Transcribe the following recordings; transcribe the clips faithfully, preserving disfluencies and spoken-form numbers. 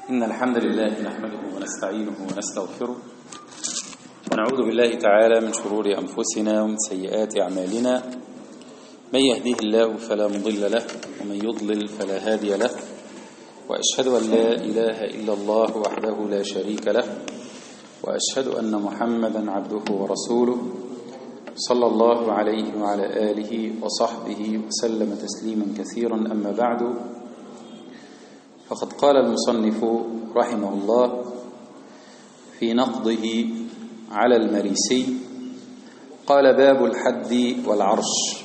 إن الحمد لله نحمده ونستعينه ونستغفره ونعوذ بالله تعالى من شرور أنفسنا ومن سيئات أعمالنا. من يهديه الله فلا مضل له ومن يضلل فلا هادي له، وأشهد أن لا إله إلا الله وحده لا شريك له، وأشهد أن محمدا عبده ورسوله صلى الله عليه وعلى آله وصحبه وسلم تسليما كثيرا. أما بعد، فقد قال المصنف رحمه الله في نقضه على المريسي، قال: باب الحد والعرش.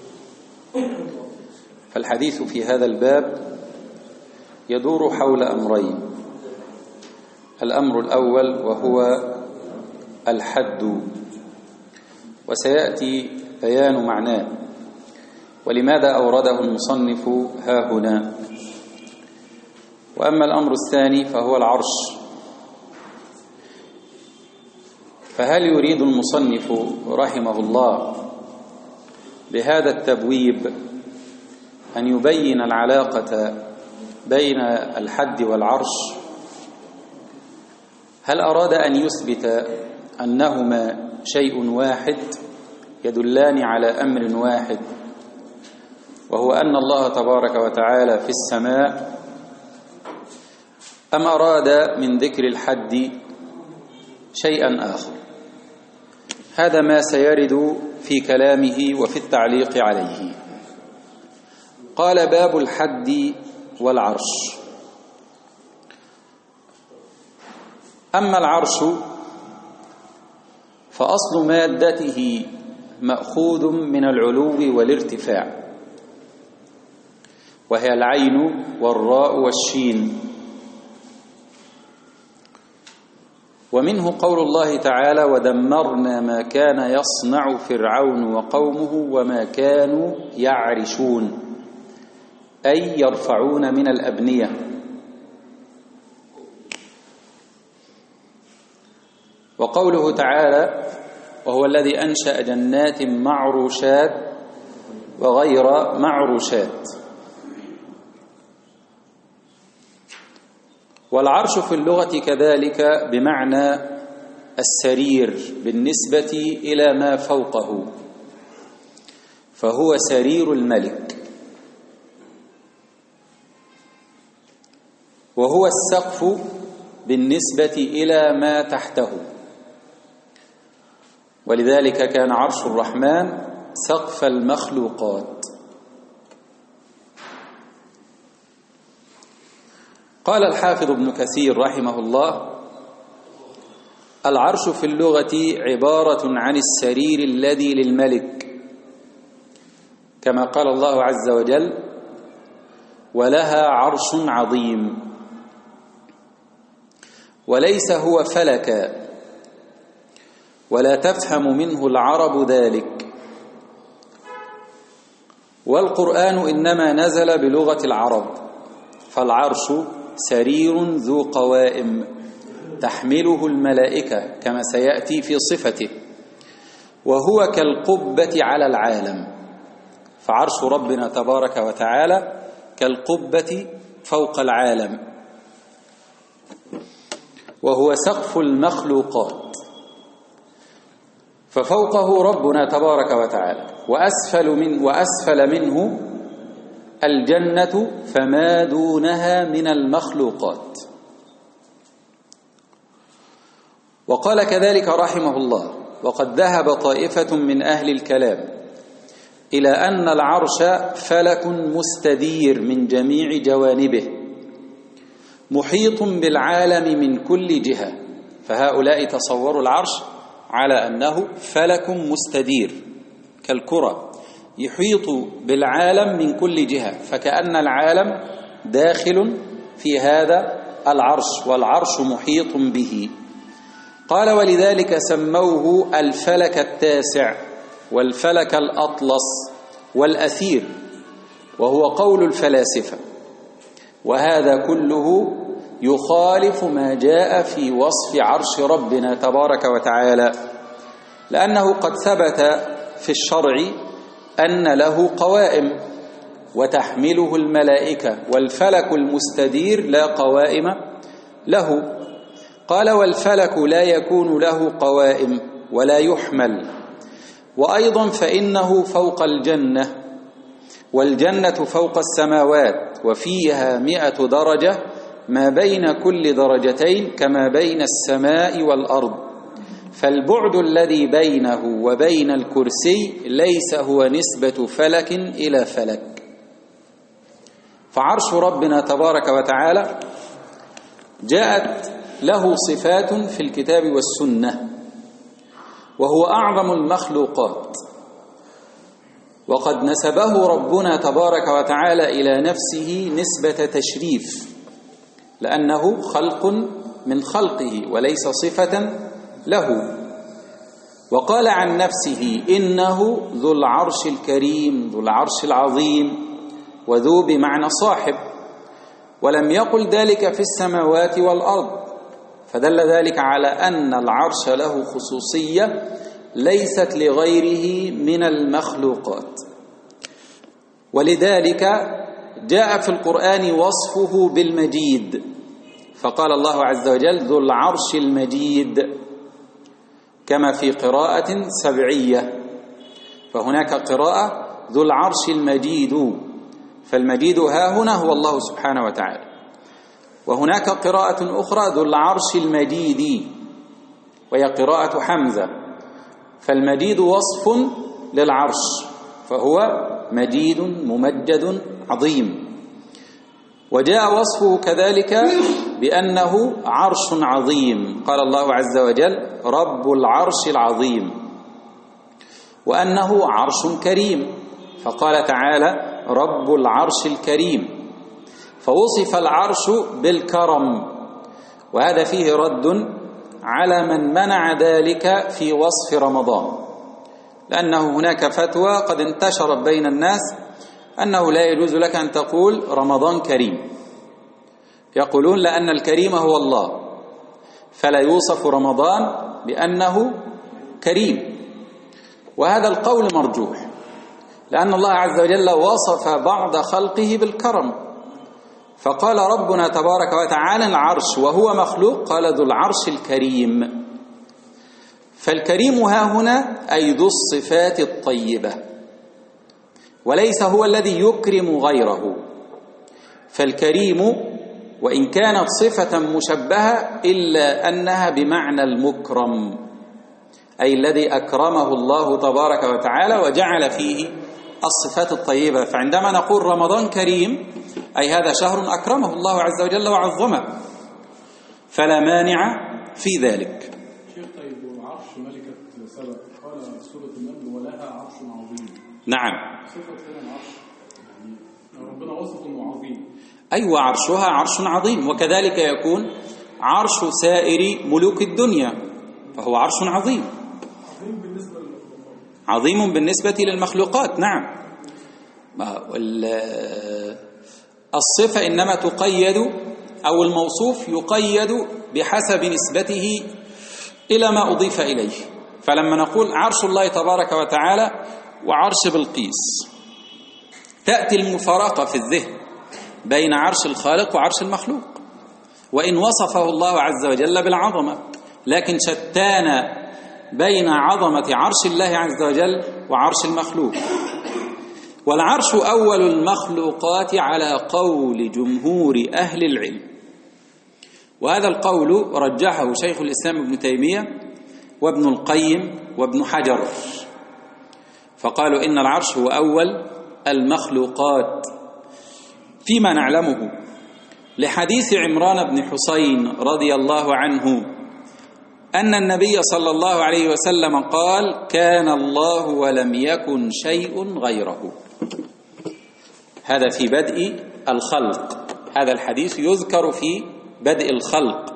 فالحديث في هذا الباب يدور حول أمرين: الأمر الأول وهو الحد، وسيأتي بيان معناه ولماذا أورده المصنف ها هنا. وأما الأمر الثاني فهو العرش. فهل يريد المصنف رحمه الله بهذا التبويب أن يبين العلاقة بين الحد والعرش؟ هل أراد أن يثبت أنهما شيء واحد يدلان على أمر واحد، وهو أن الله تبارك وتعالى في السماء، أم أراد من ذكر الحد شيئا آخر؟ هذا ما سيرد في كلامه وفي التعليق عليه. قال: باب الحد والعرش. أما العرش فأصل مادته مأخوذ من العلو والارتفاع، وهي العين والراء والشين. ومنه قول الله تعالى: ودمرنا ما كان يصنع فرعون وقومه وما كانوا يعرشون، أي يرفعون من الأبنية. وقوله تعالى: وهو الذي أنشأ جنات معروشات وغير معروشات. والعرش في اللغة كذلك بمعنى السرير بالنسبة إلى ما فوقه، فهو سرير الملك. وهو السقف بالنسبة إلى ما تحته، ولذلك كان عرش الرحمن سقف المخلوقات. قال الحافظ ابن كثير رحمه الله: العرش في اللغة عبارة عن السرير الذي للملك، كما قال الله عز وجل: ولها عرش عظيم. وليس هو فلكا، ولا تفهم منه العرب ذلك. والقرآن إنما نزل بلغة العرب، فالعرش سرير ذو قوائم تحمله الملائكة كما سيأتي في صفته، وهو كالقبة على العالم. فعرش ربنا تبارك وتعالى كالقبة فوق العالم، وهو سقف المخلوقات. ففوقه ربنا تبارك وتعالى، وأسفل, من وأسفل منه الجنة فما دونها من المخلوقات. وقال كذلك رحمه الله: وقد ذهب طائفة من أهل الكلام إلى أن العرش فلك مستدير من جميع جوانبه، محيط بالعالم من كل جهة. فهؤلاء تصوروا العرش على أنه فلك مستدير كالكرة يحيط بالعالم من كل جهة، فكأن العالم داخل في هذا العرش، والعرش محيط به. قال: ولذلك سموه الفلك التاسع والفلك الأطلس والأثير، وهو قول الفلاسفة. وهذا كله يخالف ما جاء في وصف عرش ربنا تبارك وتعالى، لأنه قد ثبت في الشرع أن له قوائم وتحمله الملائكة، والفلك المستدير لا قوائم له. قال والفلك لا يكون له قوائم ولا يحمل، وأيضا فإنه فوق الجنة، والجنة فوق السماوات، وفيها مئة درجة، ما بين كل درجتين كما بين السماء والأرض، فالبعد الذي بينه وبين الكرسي ليس هو نسبة فلك إلى فلك. فعرش ربنا تبارك وتعالى جاءت له صفات في الكتاب والسنة، وهو أعظم المخلوقات، وقد نسبه ربنا تبارك وتعالى إلى نفسه نسبة تشريف، لأنه خلق من خلقه وليس صفة له. وقال عن نفسه إنه ذو العرش الكريم، ذو العرش العظيم، وذو بمعنى صاحب، ولم يقل ذلك في السماوات والأرض، فدل ذلك على أن العرش له خصوصية ليست لغيره من المخلوقات. ولذلك جاء في القرآن وصفه بالمجيد، فقال الله عز وجل ذو العرش المجيد، كما في قراءة سبعية، فهناك قراءة ذو العرش المجيد، فالمجيد ها هنا هو الله سبحانه وتعالى. وهناك قراءة أخرى ذو العرش المجيد، وهي قراءة حمزة، فالمجيد وصف للعرش، فهو مجيد ممجد عظيم. وجاء وصفه كذلك بأنه عرش عظيم، قال الله عز وجل رب العرش العظيم، وأنه عرش كريم، فقال تعالى رب العرش الكريم، فوصف العرش بالكرم. وهذا فيه رد على من منع ذلك في وصف رمضان، لأنه هناك فتوى قد انتشرت بين الناس أنه لا يجوز لك أن تقول رمضان كريم، يقولون لأن الكريم هو الله، فلا يوصف رمضان بأنه كريم. وهذا القول مرجوح، لأن الله عز وجل وصف بعض خلقه بالكرم، فقال ربنا تبارك وتعالى العرش وهو مخلوق، قال ذو العرش الكريم. فالكريم ها هنا أي ذو الصفات الطيبة، وليس هو الذي يكرم غيره. فالكريم وإن كانت صفة مشبهة إلا أنها بمعنى المكرم، أي الذي أكرمه الله تبارك وتعالى وجعل فيه الصفات الطيبة. فعندما نقول رمضان كريم أي هذا شهر أكرمه الله عز وجل وعظمه، فلا مانع في ذلك. شيخ طيب والعرش ملكة سبأ، قال سورة النمل ولها عرش عظيم. نعم، صفة هنا العرش يعني ربنا وصف انه عظيم. أيوة، عرشها عرش عظيم، وكذلك يكون عرش سائر ملوك الدنيا، فهو عرش عظيم. عظيم بالنسبة للمخلوقات. عظيم بالنسبة للمخلوقات، نعم. الصفة إنما تقيد، أو الموصوف يقيد بحسب نسبته إلى ما أضيف إليه. فلما نقول عرش الله تبارك وتعالى وعرش بلقيس، تأتي المفارقة في الذهن بين عرش الخالق وعرش المخلوق، وإن وصفه الله عز وجل بالعظمة، لكن شتان بين عظمة عرش الله عز وجل وعرش المخلوق. والعرش أول المخلوقات على قول جمهور أهل العلم، وهذا القول رجحه شيخ الإسلام ابن تيمية وابن القيم وابن حجر، فقالوا إن العرش هو أول المخلوقات فيما نعلمه، لحديث عمران بن حسين رضي الله عنه أن النبي صلى الله عليه وسلم قال كان الله ولم يكن شيء غيره. هذا في بدء الخلق، هذا الحديث يذكر في بدء الخلق.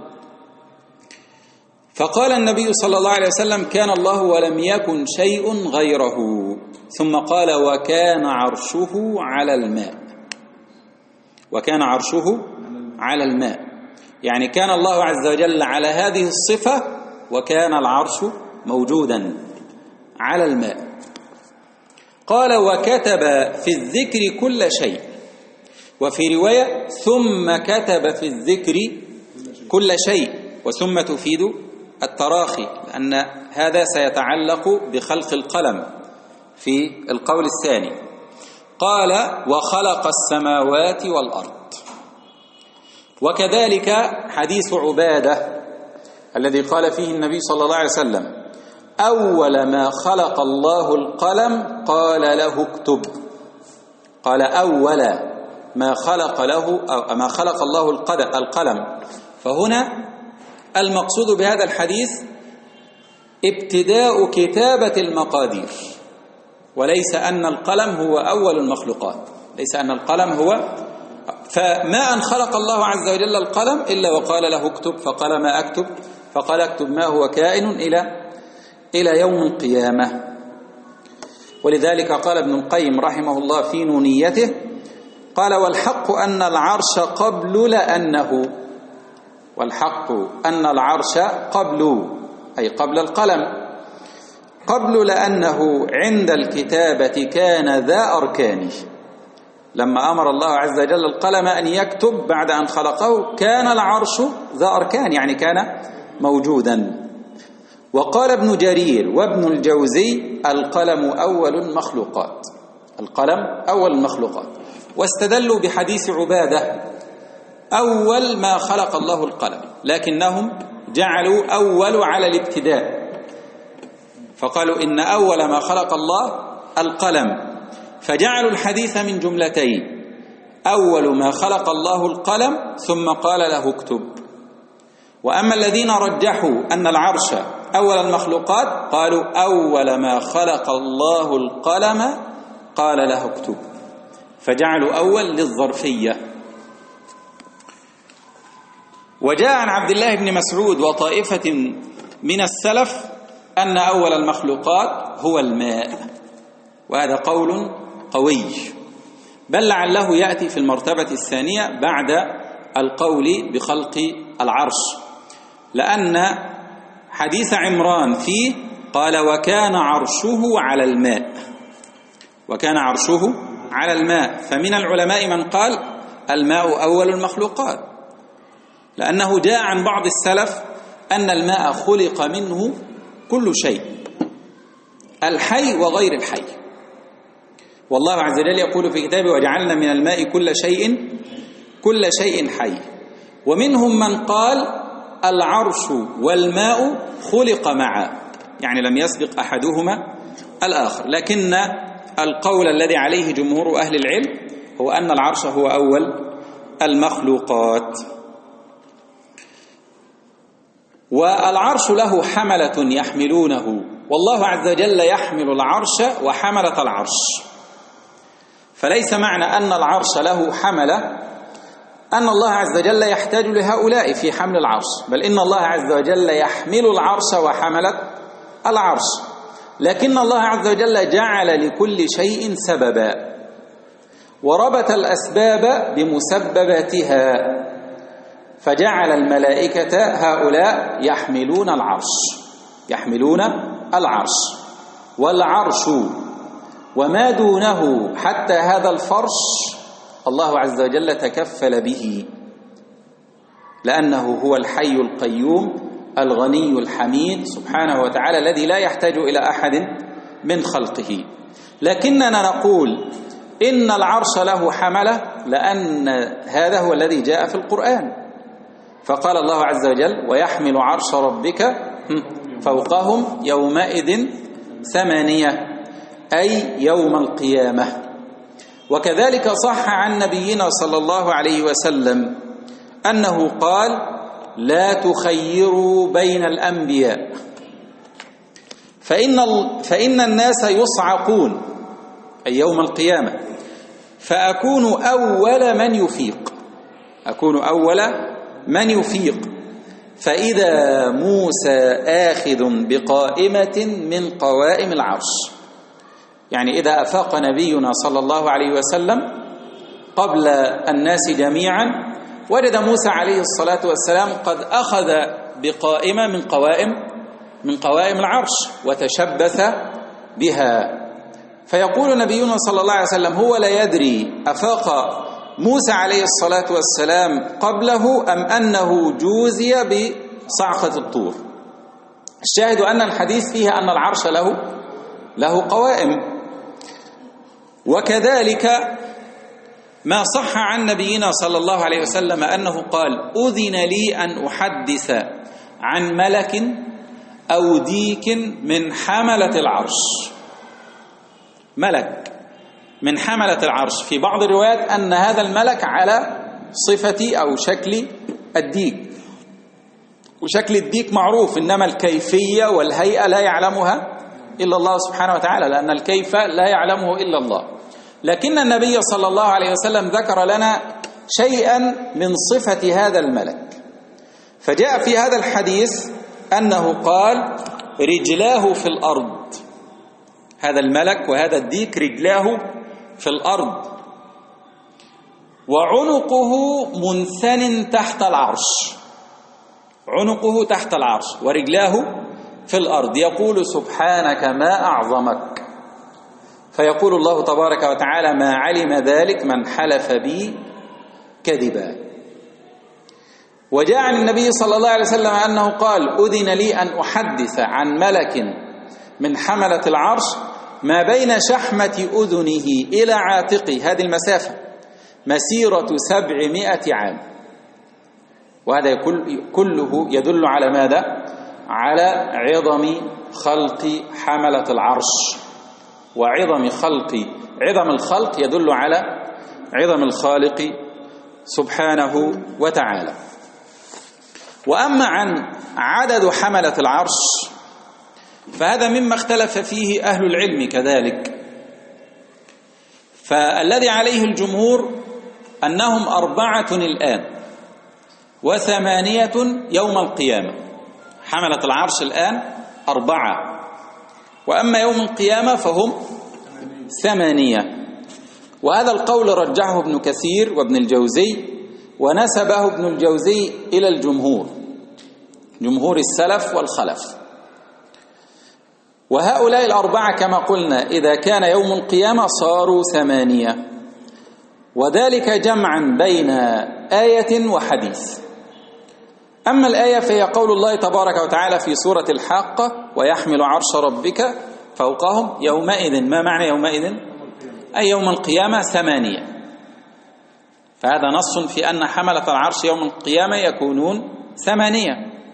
فقال النبي صلى الله عليه وسلم كان الله ولم يكن شيء غيره، ثم قال وكان عرشه على الماء، وكان عرشه على الماء، يعني كان الله عز وجل على هذه الصفة وكان العرش موجودا على الماء. قال وكتب في الذكر كل شيء، وفي رواية ثم كتب في الذكر كل شيء، وثم تفيد التراخي، لأن هذا سيتعلق بخلق القلم في القول الثاني. قال وخلق السماوات والأرض. وكذلك حديث عبادة الذي قال فيه النبي صلى الله عليه وسلم أول ما خلق الله القلم قال له اكتب. قال أول ما خلق له أو ما خلق الله القلم. فهنا المقصود بهذا الحديث ابتداء كتابة المقادير، وليس أن القلم هو أول المخلوقات، ليس أن القلم هو. فما أن خلق الله عز وجل القلم إلا وقال له اكتب، فقال ما أكتب؟ فقال اكتب ما هو كائن إلى إلى يوم القيامة. ولذلك قال ابن القيم رحمه الله في نونيته، قال والحق أن العرش قبل لأنه والحق أن العرش قبل، أي قبل القلم، قبل لأنه عند الكتابة كان ذا أركان. لما أمر الله عز وجل القلم أن يكتب بعد أن خلقه كان العرش ذا أركان، يعني كان موجودا. وقال ابن جرير وابن الجوزي القلم أول المخلوقات، القلم أول المخلوقات، واستدلوا بحديث عبادة أول ما خلق الله القلم، لكنهم جعلوا أول على الابتداء، فقالوا إن أول ما خلق الله القلم، فجعلوا الحديث من جملتين، أول ما خلق الله القلم ثم قال له اكتب. وأما الذين رجحوا أن العرش أول المخلوقات قالوا أول ما خلق الله القلم قال له اكتب، فجعلوا أول للظرفية. وجاء عن عبد الله بن مسعود وطائفة من السلف أن أول المخلوقات هو الماء، وهذا قول قوي، بل لعله يأتي في المرتبة الثانية بعد القول بخلق العرش، لأن حديث عمران فيه قال وكان عرشه على الماء، وكان عرشه على الماء. فمن العلماء من قال الماء أول المخلوقات، لأنه جاء عن بعض السلف أن الماء خلق منه كل شيء، الحي وغير الحي. والله عز وجل يقول في كتابه وجعلنا من الماء كل شيء كل شيء حي. ومنهم من قال العرش والماء خلق معا، يعني لم يسبق أحدهما الآخر، لكن القول الذي عليه جمهور أهل العلم هو أن العرش هو أول المخلوقات. والعرش له حملة يحملونه، والله عز وجل يحمل العرش وحملة العرش، فليس معنى أن العرش له حملة أن الله عز وجل يحتاج لهؤلاء في حمل العرش، بل إن الله عز وجل يحمل العرش وحملة العرش، لكن الله عز وجل جعل لكل شيء سببا وربط الأسباب بمسبباتها، فجعل الملائكة هؤلاء يحملون العرش يحملون العرش والعرش وما دونه حتى هذا الفرش الله عز وجل تكفل به، لأنه هو الحي القيوم الغني الحميد سبحانه وتعالى الذي لا يحتاج إلى أحد من خلقه. لكننا نقول إن العرش له حملة لأن هذا هو الذي جاء في القرآن، فقال الله عز وجل ويحمل عرش ربك فوقهم يومئذ ثمانية، أي يوم القيامة. وكذلك صح عن نبينا صلى الله عليه وسلم أنه قال لا تخيروا بين الأنبياء فإن, فإن الناس يصعقون أي يوم القيامة، فأكون أول من يفيق أكون أول من يفيق فإذا موسى آخذ بقائمة من قوائم العرش، يعني إذا أفاق نبينا صلى الله عليه وسلم قبل الناس جميعا وجد موسى عليه الصلاة والسلام قد أخذ بقائمة من قوائم من قوائم العرش وتشبث بها، فيقول نبينا صلى الله عليه وسلم هو لا يدري أفاق موسى عليه الصلاة والسلام قبله أم أنه جوزي بصعقة الطور؟ الشاهد أن الحديث فيها أن العرش له له قوائم. وكذلك ما صح عن نبينا صلى الله عليه وسلم أنه قال: أذن لي أن أحدث عن ملك أو ديك من حملة العرش. ملك من حملة العرش، في بعض الروايات أن هذا الملك على صفة أو شكل الديك، وشكل الديك معروف، إنما الكيفية والهيئة لا يعلمها إلا الله سبحانه وتعالى، لأن الكيف لا يعلمه إلا الله. لكن النبي صلى الله عليه وسلم ذكر لنا شيئا من صفة هذا الملك، فجاء في هذا الحديث أنه قال: رجلاه في الأرض. هذا الملك وهذا الديك رجلاه في الأرض، وعنقه منثن تحت العرش. عنقه تحت العرش ورجلاه في الأرض، يقول: سبحانك ما أعظمك. فيقول الله تبارك وتعالى: ما علم ذلك من حلف بي كذبا. وجاء عن النبي صلى الله عليه وسلم أنه قال: أذن لي أن أحدث عن ملك من حملة العرش ما بين شحمة أذنه إلى عاتقه، هذه المسافة مسيرة سبعمائة عام. وهذا كله يدل على ماذا؟ على عظم خلق حملة العرش، وعظم خلق عظم الخلق يدل على عظم الخالق سبحانه وتعالى. وأما عن عدد حملة العرش فهذا مما اختلف فيه أهل العلم كذلك. فالذي عليه الجمهور أنهم أربعة الآن وثمانية يوم القيامة. حملة العرش الآن أربعة، وأما يوم القيامة فهم ثمانية. وهذا القول رجحه ابن كثير وابن الجوزي، ونسبه ابن الجوزي إلى الجمهور، جمهور السلف والخلف. وهؤلاء الأربعة كما قلنا إذا كان يوم القيامة صاروا ثمانية، وذلك جمعا بين آية وحديث. أما الآية فهي قول الله تبارك وتعالى في سورة الحاقة: ويحمل عرش ربك فوقهم يومئذ. ما معنى يومئذ؟ أي يوم القيامة ثمانية. فهذا نص في أن حملة العرش يوم القيامة يكونون ثمانية.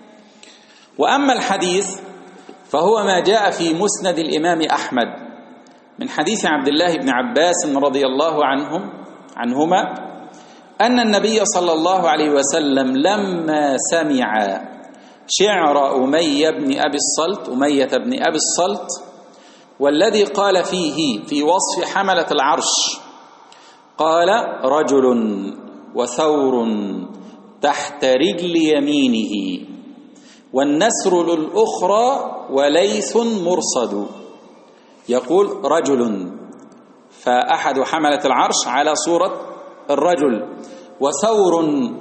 وأما الحديث فهو ما جاء في مسند الإمام أحمد من حديث عبد الله بن عباس رضي الله عنهم عنهما أن النبي صلى الله عليه وسلم لما سمع شعر أمية بن أبي الصلت أمية بن أبي الصلت والذي قال فيه في وصف حملة العرش قال: رجل وثور تحت رجل يمينه والنسر للأخرى وليث مرصد. يقول رجل، فأحد حملة العرش على صورة الرجل، وثور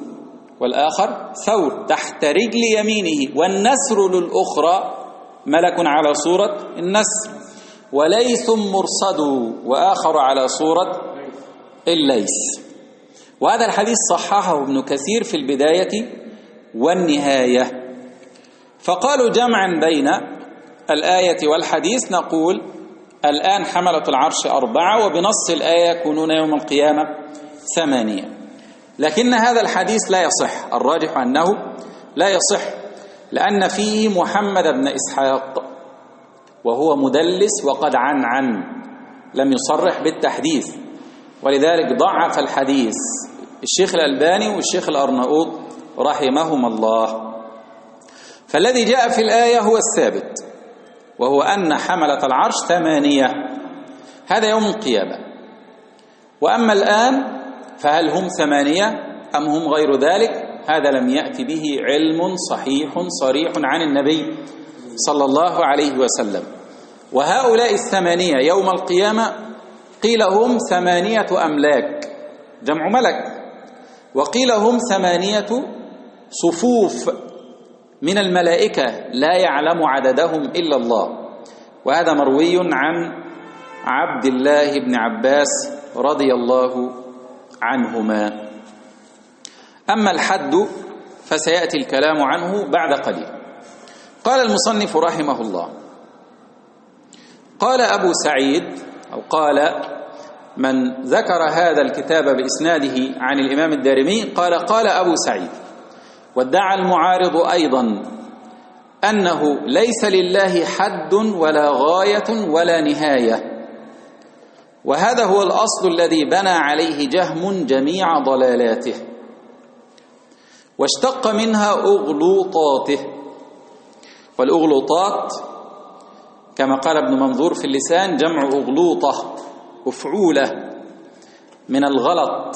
والآخر ثور تحت رجل يمينه، والنسر للأخرى ملك على صورة النسر، وليث مرصد وآخر على صورة الليث. وهذا الحديث صححه ابن كثير في البداية والنهاية. فقالوا جمعا بين الآية والحديث نقول الآن حملة العرش أربعة، وبنص الآية يكونون يوم القيامة ثمانية. لكن هذا الحديث لا يصح، الراجح أنه لا يصح، لأن فيه محمد بن إسحاق وهو مدلس وقد عن عن لم يصرح بالتحديث، ولذلك ضعف الحديث الشيخ الألباني والشيخ الأرناؤوط رحمهم الله. فالذي جاء في الآية هو الثابت، وهو أن حملة العرش ثمانية، هذا يوم القيامة. وأما الآن فهل هم ثمانية أم هم غير ذلك؟ هذا لم يأتي به علم صحيح صريح عن النبي صلى الله عليه وسلم. وهؤلاء الثمانية يوم القيامة قيل هم ثمانية أملاك جمع ملك، وقيل هم ثمانية صفوف من الملائكة لا يعلم عددهم إلا الله. وهذا مروي عن عبد الله بن عباس رضي الله عنهما. أما الحد فسيأتي الكلام عنه بعد قليل. قال المصنف رحمه الله: قال أبو سعيد، أو قال من ذكر هذا الكتاب بإسناده عن الإمام الدارمي، قال قال أبو سعيد. وادعى المعارض أيضا أنه ليس لله حد ولا غاية ولا نهاية، وهذا هو الأصل الذي بنى عليه جهم جميع ضلالاته، واشتق منها أغلوطاته. والأغلوطات كما قال ابن منظور في اللسان جمع أغلوطة، أفعولة من الغلط.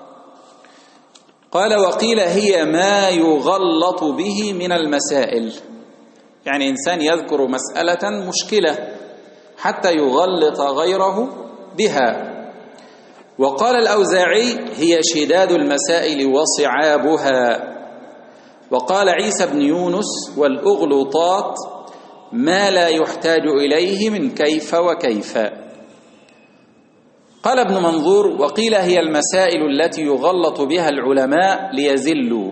قال: وقيل هي ما يغلط به من المسائل، يعني إنسان يذكر مسألة مشكلة حتى يغلط غيره بها. وقال الأوزاعي: هي شداد المسائل وصعابها. وقال عيسى بن يونس: والأغلوطات ما لا يحتاج إليه من كيف وكيف. قال ابن منظور: وقيل هي المسائل التي يغلط بها العلماء ليزلوا،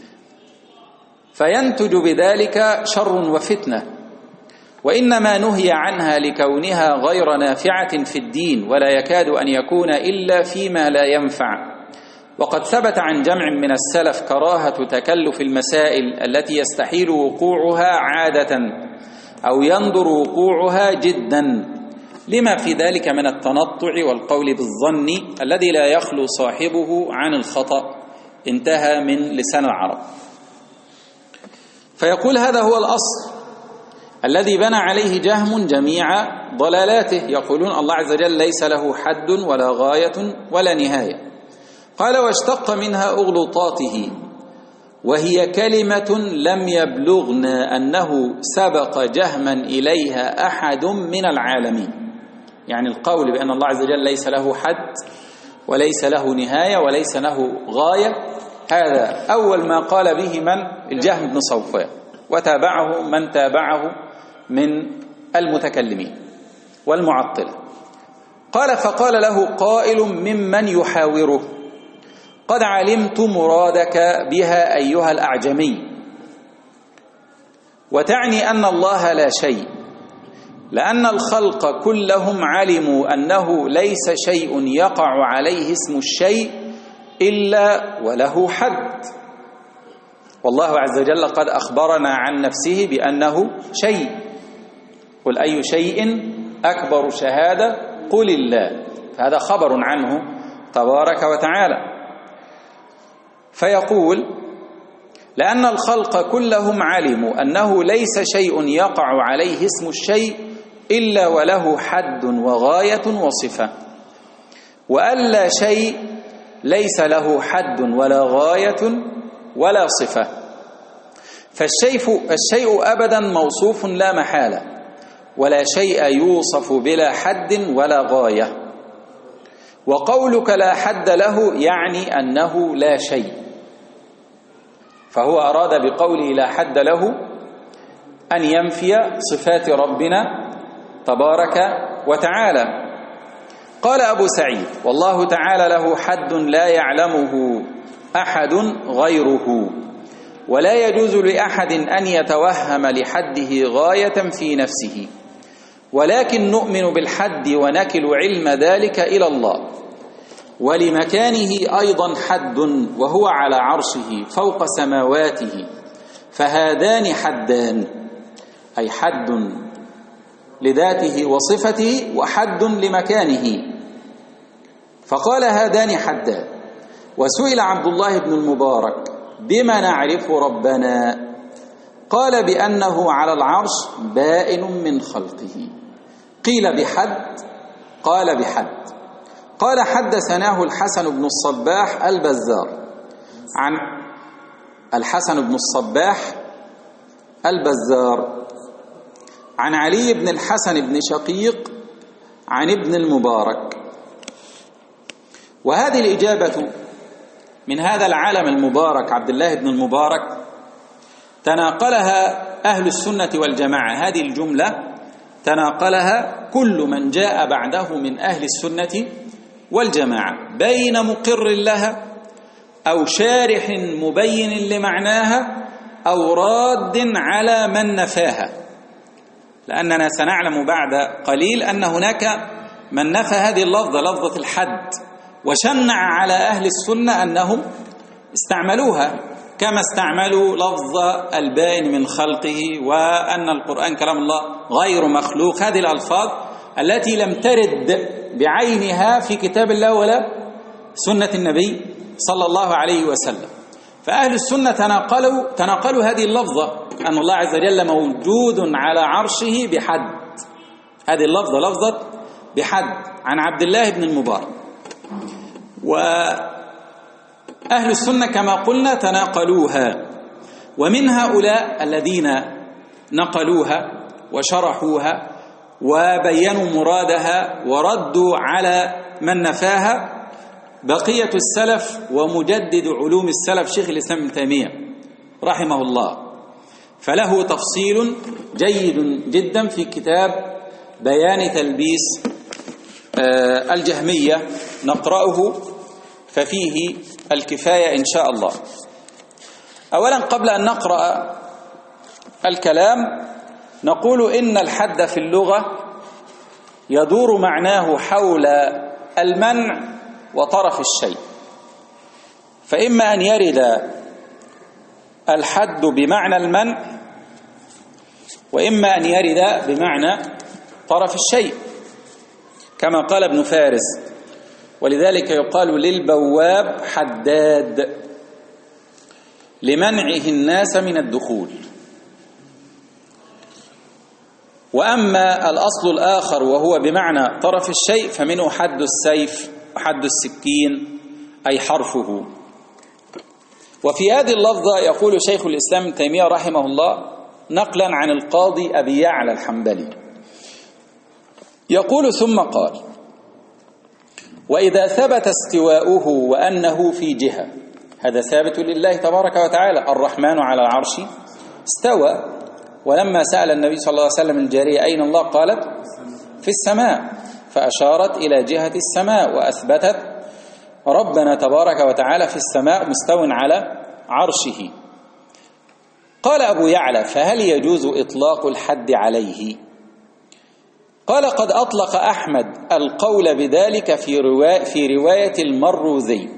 فينتج بذلك شر وفتنة، وإنما نهي عنها لكونها غير نافعة في الدين، ولا يكاد أن يكون إلا فيما لا ينفع. وقد ثبت عن جمع من السلف كراهة تكلف المسائل التي يستحيل وقوعها عادة أو يندر وقوعها جدا، لما في ذلك من التنطع والقول بالظن الذي لا يخلو صاحبه عن الخطأ. انتهى من لسان العرب. فيقول: هذا هو الأصل الذي بنى عليه جهم جميع ضلالاته. يقولون الله عز وجل ليس له حد ولا غاية ولا نهاية. قال: واشتق منها أغلطاته، وهي كلمة لم يبلغنا أنه سبق جهما إليها أحد من العالمين. يعني القول بأن الله عز وجل ليس له حد وليس له نهاية وليس له غاية، هذا أول ما قال به من؟ الجهم بن صفوان، وتابعه من تابعه من المتكلمين والمعطلة. قال: فقال له قائل ممن يحاوره: قد علمت مرادك بها أيها الأعجمي، وتعني أن الله لا شيء، لأن الخلق كلهم علموا أنه ليس شيء يقع عليه اسم الشيء إلا وله حد، والله عز وجل قد أخبرنا عن نفسه بأنه شيء. قل أي شيء أكبر شهادة؟ قل الله. هذا خبر عنه تبارك وتعالى. فيقول: لأن الخلق كلهم علموا أنه ليس شيء يقع عليه اسم الشيء إلا وله حد وغاية وصفة، وألا شيء ليس له حد ولا غاية ولا صفة. فالشيء, فالشيء أبدا موصوف لا محالة، ولا شيء يوصف بلا حد ولا غاية. وقولك لا حد له يعني أنه لا شيء، فهو أراد بقوله لا حد له أن ينفي صفات ربنا تبارك وتعالى. قال أبو سعيد: والله تعالى له حد لا يعلمه أحد غيره، ولا يجوز لأحد أن يتوهم لحده غاية في نفسه، ولكن نؤمن بالحد ونكل علم ذلك إلى الله. ولمكانه أيضا حد، وهو على عرشه فوق سماواته، فهذان حدان، أي حد لذاته وصفته وحد لمكانه. فقال: هذان حدان. وسئل عبد الله بن المبارك: بما نعرف ربنا؟ قال: بأنه على العرش بائن من خلقه. قيل: بحد؟ قال: بحد. قال: حدثناه الحسن بن الصباح البزار عن الحسن بن الصباح البزار عن علي بن الحسن بن شقيق عن ابن المبارك. وهذه الإجابة من هذا العالم المبارك عبد الله بن المبارك تناقلها أهل السنة والجماعة. هذه الجملة تناقلها كل من جاء بعده من أهل السنة والجماعة بين مقر لها أو شارح مبين لمعناها أو راد على من نفاها، لأننا سنعلم بعد قليل أن هناك من نفى هذه اللفظة، لفظة الحد، وشنع على أهل السنة أنهم استعملوها كما استعملوا لفظ البائن من خلقه، وأن القرآن كلام الله غير مخلوق. هذه الألفاظ التي لم ترد بعينها في كتاب الله ولا سنة النبي صلى الله عليه وسلم. فأهل السنة تناقلوا, تناقلوا هذه اللفظة، أن الله عز وجل موجود على عرشه بحد. هذه اللفظة لفظة بحد عن عبد الله بن المبارك. وأهل السنة كما قلنا تناقلوها، ومن هؤلاء الذين نقلوها وشرحوها وبينوا مرادها وردوا على من نفاها بقية السلف ومجدد علوم السلف شيخ الإسلام ابن تيمية رحمه الله، فله تفصيل جيد جدا في كتاب بيان تلبيس الجهمية، نقرأه ففيه الكفاية إن شاء الله. أولا قبل أن نقرأ الكلام نقول إن الحد في اللغة يدور معناه حول المنع وطرف الشيء، فإما أن يرد الحد بمعنى المنع، وإما أن يرد بمعنى طرف الشيء، كما قال ابن فارس: ولذلك يقال للبواب حداد لمنعه الناس من الدخول. وأما الأصل الآخر وهو بمعنى طرف الشيء فمنه حد السيف وحد السكين أي حرفه. وفي هذه اللفظة يقول شيخ الإسلام ابن تيمية رحمه الله نقلا عن القاضي أبي يعلى الحنبلي، يقول: ثم قال: وإذا ثبت استواؤه وأنه في جهة، هذا ثابت لله تبارك وتعالى، الرحمن على العرش استوى. ولما سأل النبي صلى الله عليه وسلم الجارية أين الله قالت: في السماء، فأشارت إلى جهة السماء وأثبتت ربنا تبارك وتعالى في السماء مستو على عرشه. قال أبو يعلى: فهل يجوز إطلاق الحد عليه؟ قال: قد أطلق أحمد القول بذلك في رواية, في رواية المروذي،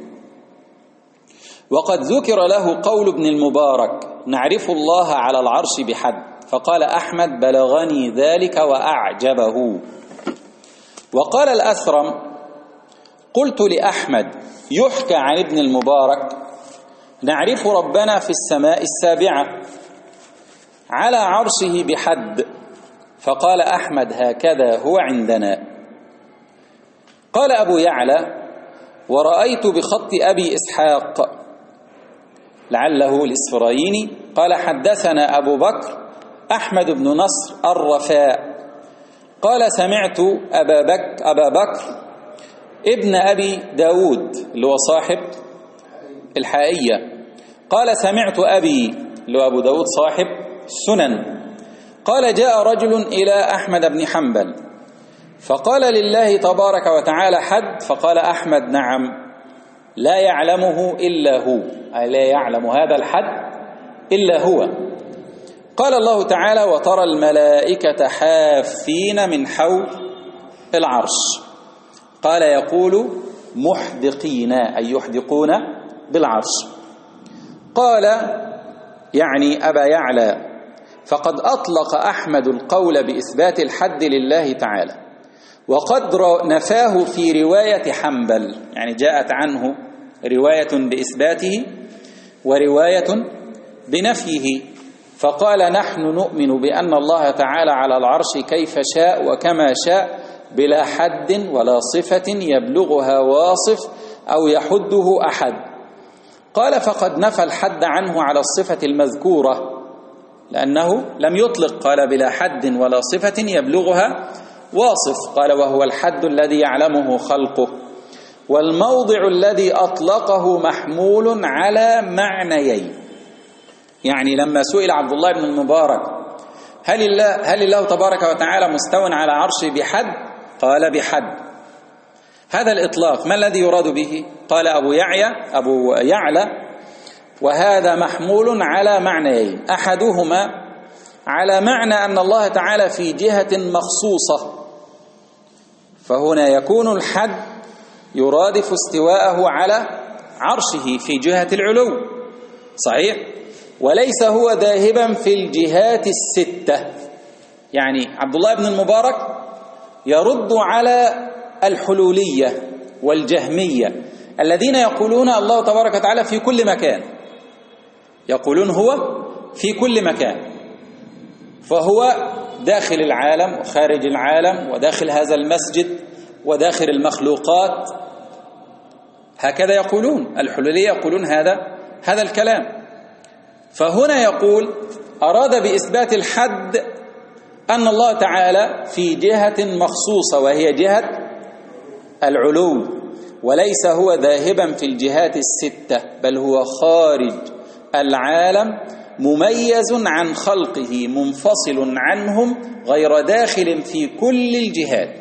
وقد ذكر له قول ابن المبارك: نعرف الله على العرش بحد. فقال أحمد: بلغني ذلك وأعجبه. وقال الأثرم: قلت لأحمد: يحكى عن ابن المبارك نعرف ربنا في السماء السابعة على عرشه بحد. فقال أحمد: هكذا هو عندنا. قال أبو يعلى: ورأيت بخط أبي إسحاق لعله الإسفرايني قال: حدثنا أبو بكر أحمد بن نصر الرفاء قال: سمعت أبا بكر, أبا بكر ابن أبي داود اللي هو صاحب الحائية قال: سمعت أبي اللي هو أبو داود صاحب السنن قال: جاء رجل إلى أحمد بن حنبل فقال: لله تبارك وتعالى حد؟ فقال أحمد: نعم، لا يعلمه إلا هو، أي لا يعلم هذا الحد إلا هو. قال الله تعالى: وترى الملائكة حافين من حول العرش. قال: يقول محدقين، أي يحدقون بالعرش. قال يعني أبا يعلى: فقد أطلق أحمد القول بإثبات الحد لله تعالى، وقد نفاه في رواية حنبل، يعني جاءت عنه رواية بإثباته ورواية بنفيه. فقال: نحن نؤمن بأن الله تعالى على العرش كيف شاء وكما شاء بلا حد ولا صفة يبلغها واصف أو يحده أحد. قال: فقد نفى الحد عنه على الصفة المذكورة لأنه لم يطلق، قال: بلا حد ولا صفة يبلغها واصف. قال: وهو الحد الذي يعلمه خلقه، والموضع الذي أطلقه محمول على معنيين. يعني لما سئل عبد الله بن المبارك: هل الله, هل الله تبارك وتعالى مستو على عرشه بحد؟ قال: بحد. هذا الإطلاق ما الذي يراد به؟ قال أبو يعلى أبو يعلى وهذا محمول على معنيين، أحدهما على معنى أن الله تعالى في جهة مخصوصة، فهنا يكون الحد يرادف استواءه على عرشه في جهة العلو، صحيح؟ وليس هو ذاهبا في الجهات الستة. يعني عبد الله بن المبارك يرد على الحلولية والجهمية الذين يقولون الله تبارك وتعالى في كل مكان، يقولون هو في كل مكان، فهو داخل العالم وخارج العالم وداخل هذا المسجد وداخل المخلوقات، هكذا يقولون الحلولية، يقولون هذا هذا الكلام. فهنا يقول أراد بإثبات الحد أن الله تعالى في جهة مخصوصة وهي جهة العلو، وليس هو ذاهبا في الجهات الستة، بل هو خارج العالم مميز عن خلقه منفصل عنهم غير داخل في كل الجهات.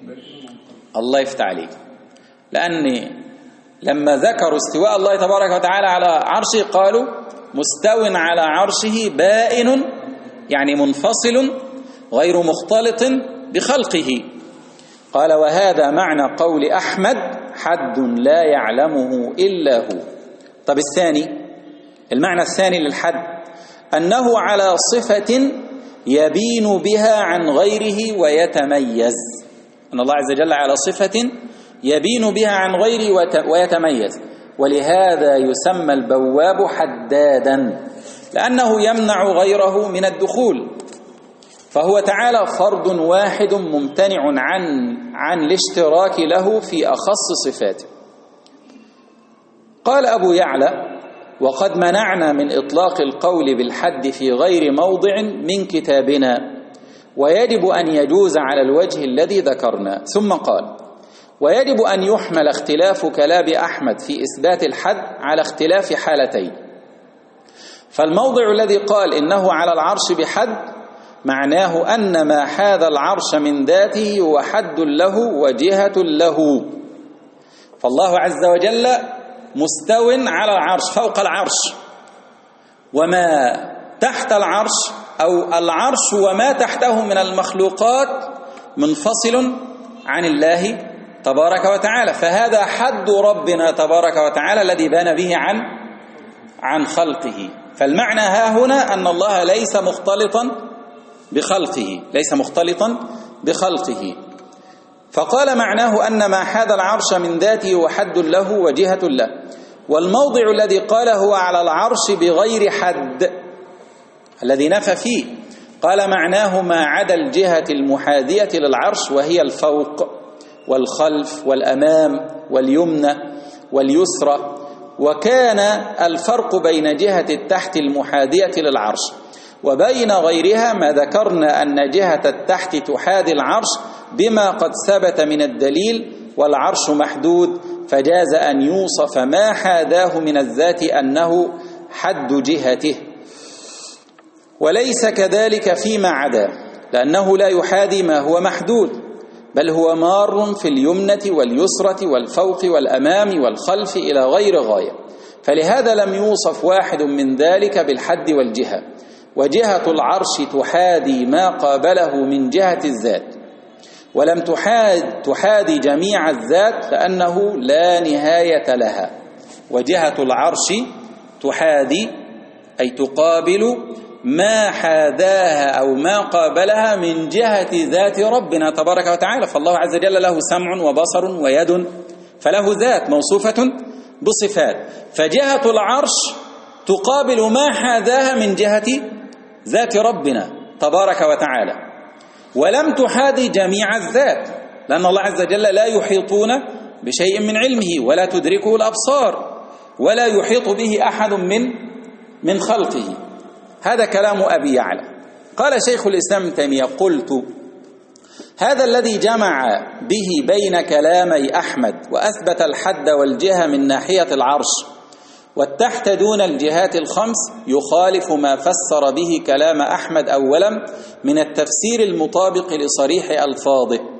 الله يفتح عليك، لأن لما ذكروا استواء الله تبارك وتعالى على عرشه قالوا مستو على عرشه بائن، يعني منفصل غير مختلط بخلقه. قال وهذا معنى قول أحمد حد لا يعلمه إلا هو. طب الثاني، المعنى الثاني للحد أنه على صفة يبين بها عن غيره ويتميز، أن الله عز وجل على صفة يبين بها عن غيره ويتميز، ولهذا يسمى البواب حدادا، لأنه يمنع غيره من الدخول، فهو تعالى فرد واحد ممتنع عن عن الاشتراك له في أخص صفاته. قال أبو يعلى وقد منعنا من إطلاق القول بالحد في غير موضع من كتابنا، ويجب أن يجوز على الوجه الذي ذكرنا. ثم قال ويجب أن يحمل اختلاف كلام أحمد في إثبات الحد على اختلاف حالتين، فالموضع الذي قال إنه على العرش بحد معناه أن ما حاذ العرش من ذاته هو حد له وجهة له، فالله عز وجل مستو على العرش فوق العرش، وما تحت العرش أو العرش وما تحته من المخلوقات منفصل عن الله تبارك وتعالى، فهذا حد ربنا تبارك وتعالى الذي بان به عن عن خلقه. فالمعنى ها هنا أن الله ليس مختلطا بخلقه، ليس مختلطا بخلقه. فقال معناه أن ما حاذ العرش من ذاته وحد له وجهة له. والموضع الذي قال هو على العرش بغير حد الذي نفى فيه قال معناه ما عدا الجهة المحاذية للعرش، وهي الفوق والخلف والأمام واليمنى واليسرى، وكان الفرق بين جهة التحت المحاذية للعرش وبين غيرها ما ذكرنا أن جهة التحت تحاذي العرش بما قد ثبت من الدليل، والعرش محدود، فجاز أن يوصف ما حاذاه من الذات أنه حد جهته، وليس كذلك فيما عدا، لأنه لا يحاذي ما هو محدود، بل هو مار في اليمنة واليسرة والفوق والأمام والخلف إلى غير غاية، فلهذا لم يوصف واحد من ذلك بالحد والجهة. وجهة العرش تحاذي ما قابله من جهة الذات، ولم تحاذ تحاذي جميع الذات لأنه لا نهاية لها. وجهة العرش تحاذي أي تقابل ما حاذاها أو ما قابلها من جهة ذات ربنا تبارك وتعالى، فالله عز وجل له سمع وبصر ويد، فله ذات موصوفة بصفات، فجهة العرش تقابل ما حاذاها من جهة ذات ربنا تبارك وتعالى، ولم تحاذي جميع الذات، لأن الله عز وجل لا يحيطون بشيء من علمه ولا تدركه الأبصار ولا يحيط به أحد من من خلقه. هذا كلام أبي يعلى. قال شيخ الإسلام ابن تيمية قلت هذا الذي جمع به بين كلامي أحمد وأثبت الحد والجهة من ناحية العرش والتحت دون الجهات الخمس يخالف ما فسر به كلام أحمد أولا من التفسير المطابق لصريح ألفاظه،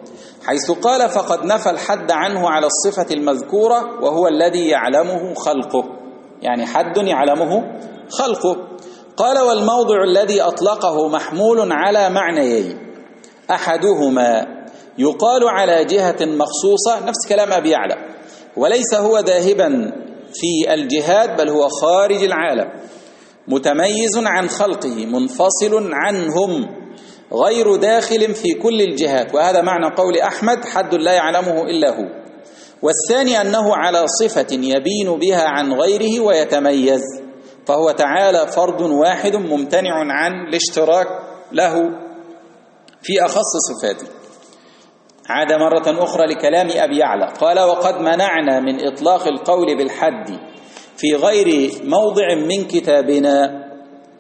حيث قال فقد نفى الحد عنه على الصفة المذكورة وهو الذي يعلمه خلقه، يعني حد يعلمه خلقه. قال والموضع الذي أطلقه محمول على معنيين، أحدهما يقال على جهة مخصوصة، نفس كلام أبي يعلى، وليس هو ذاهبا في الجهات بل هو خارج العالم متميز عن خلقه منفصل عنهم غير داخل في كل الجهات، وهذا معنى قول أحمد حد لا يعلمه إلا هو. والثاني أنه على صفة يبين بها عن غيره ويتميز، فهو تعالى فرد واحد ممتنع عن الاشتراك له في أخص صفاته. عاد مرة أخرى لكلام أبي يعلى قال وقد منعنا من إطلاق القول بالحد في غير موضع من كتابنا،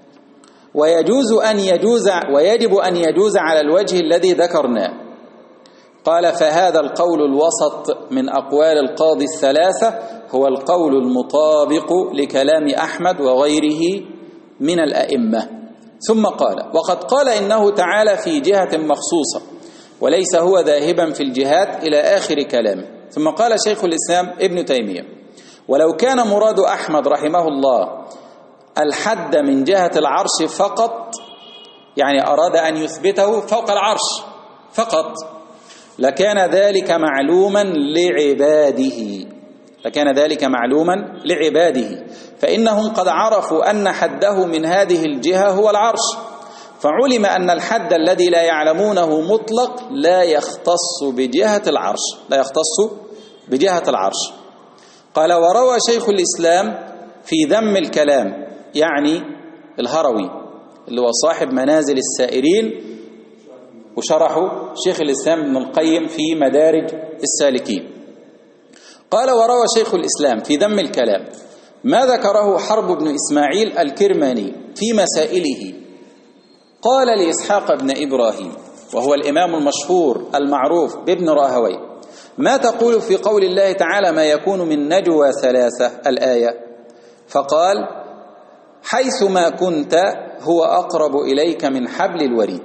ويجوز أن يجوز ويجب أن يجوز على الوجه الذي ذكرناه. قال فهذا القول الوسط من أقوال القاضي الثلاثة هو القول المطابق لكلام أحمد وغيره من الأئمة. ثم قال وقد قال إنه تعالى في جهة مخصوصة وليس هو ذاهبا في الجهات إلى آخر كلامه. ثم قال شيخ الإسلام ابن تيمية ولو كان مراد أحمد رحمه الله الحد من جهة العرش فقط، يعني أراد أن يثبته فوق العرش فقط، لكان ذلك معلوما لعباده لكان ذلك معلوما لعباده فإنهم قد عرفوا أن حده من هذه الجهة هو العرش، فعلم أن الحد الذي لا يعلمونه مطلق لا يختص بجهة العرش لا يختص بجهة العرش. قال وروى شيخ الإسلام في ذم الكلام، يعني الهروي اللي هو صاحب منازل السائرين وشرحه شيخ الإسلام ابن القيم في مدارج السالكين. قال وروى شيخ الإسلام في ذم الكلام ما ذكره حرب بن إسماعيل الكرماني في مسائله. قال لإسحاق بن إبراهيم وهو الإمام المشهور المعروف بابن راهوي ما تقول في قول الله تعالى ما يكون من نجوى ثلاثة الآية؟ فقال حيث ما كنت هو أقرب إليك من حبل الوريد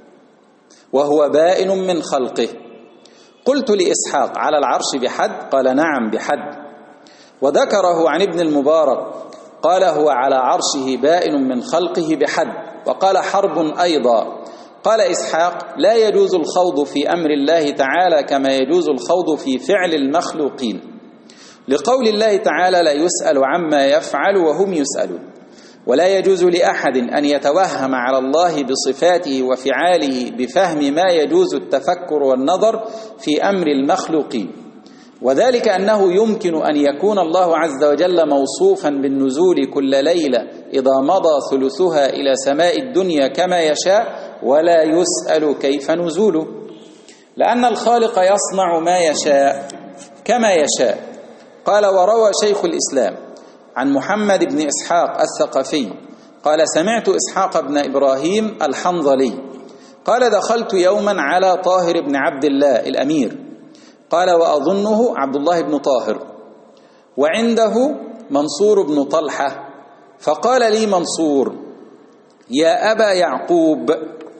وهو بائن من خلقه. قلت لإسحاق على العرش بحد؟ قال نعم بحد. وذكره عن ابن المبارك قال هو على عرشه بائن من خلقه بحد. وقال حرب أيضا قال إسحاق لا يجوز الخوض في أمر الله تعالى كما يجوز الخوض في فعل المخلوقين، لقول الله تعالى لا يسأل عما يفعل وهم يسألون. ولا يجوز لأحد أن يتوهم على الله بصفاته وفعاله بفهم ما يجوز التفكر والنظر في أمر المخلوقين، وذلك أنه يمكن أن يكون الله عز وجل موصوفا بالنزول كل ليلة إذا مضى ثلثها إلى سماء الدنيا كما يشاء ولا يسأل كيف نزوله، لأن الخالق يصنع ما يشاء كما يشاء. قال وروى شيخ الإسلام عن محمد بن إسحاق الثقفي قال سمعت إسحاق بن إبراهيم الحنظلي قال دخلت يوما على طاهر بن عبد الله الأمير قال وأظنه عبد الله بن طاهر وعنده منصور بن طلحة، فقال لي منصور يا أبا يعقوب،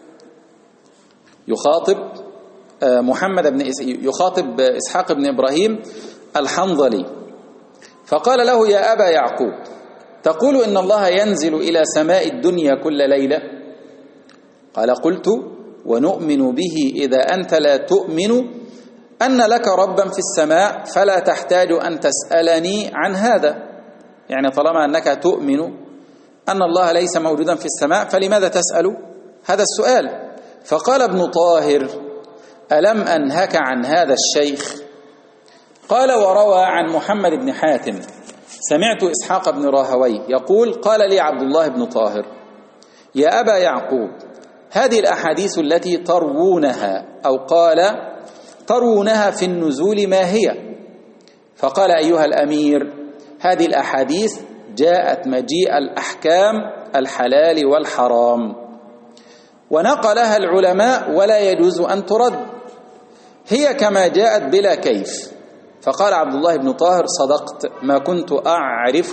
يخاطب محمد بن يخاطب إسحاق بن إبراهيم الحنظلي، فقال له يا أبا يعقوب تقول إن الله ينزل إلى سماء الدنيا كل ليلة؟ قال قلت ونؤمن به إذا أنت لا تؤمن أن لك ربا في السماء فلا تحتاج أن تسألني عن هذا، يعني طالما أنك تؤمن أن الله ليس موجودا في السماء فلماذا تسأل هذا السؤال؟ فقال ابن طاهر ألم أنهك عن هذا الشيخ؟ قال وروى عن محمد بن حاتم سمعت إسحاق بن راهوي يقول قال لي عبد الله بن طاهر يا أبا يعقوب هذه الأحاديث التي تروونها أو قال ترونها في النزول ما هي؟ فقال أيها الأمير هذه الأحاديث جاءت مجيء الأحكام الحلال والحرام ونقلها العلماء ولا يجوز أن ترد، هي كما جاءت بلا كيف. فقال عبد الله بن طاهر صدقت ما كنت أعرف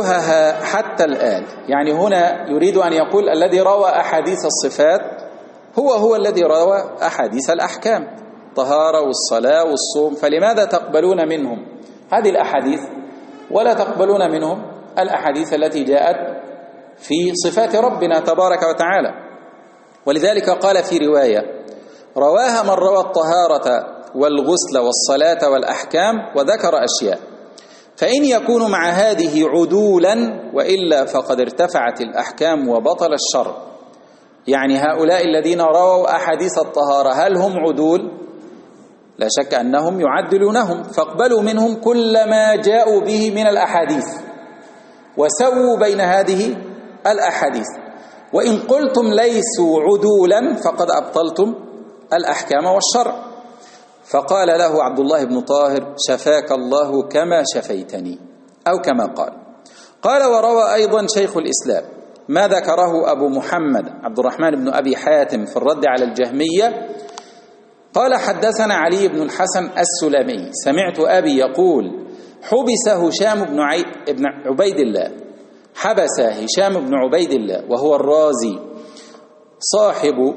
وجوهها حتى الآن، يعني هنا يريد أن يقول الذي روى أحاديث الصفات هو هو الذي روى أحاديث الأحكام، طهارة والصلاة والصوم، فلماذا تقبلون منهم هذه الأحاديث ولا تقبلون منهم الأحاديث التي جاءت في صفات ربنا تبارك وتعالى؟ ولذلك قال في رواية: رواها من روى الطهارة والغسل والصلاة والأحكام وذكر أشياء، فإن يكون مع هذه عدولا، وإلا فقد ارتفعت الأحكام وبطل الشر. يعني هؤلاء الذين رووا أحاديث الطهارة هل هم عدول؟ لا شك أنهم يعدلونهم، فاقبلوا منهم كل ما جاءوا به من الأحاديث وسووا بين هذه الأحاديث. وإن قلتم ليسوا عدولا فقد أبطلتم الأحكام والشرع. فقال له عبد الله بن طاهر: شفاك الله كما شفيتني، أو كما قال. قال: وروى أيضا شيخ الإسلام ما ذكره أبو محمد عبد الرحمن بن أبي حاتم في الرد على الجهمية. قال: حدثنا علي بن الحسن السلمي سمعت أبي يقول: حبس هشام بن, عي... بن عبيد الله حبس هشام بن عبيد الله وهو الرازي صاحب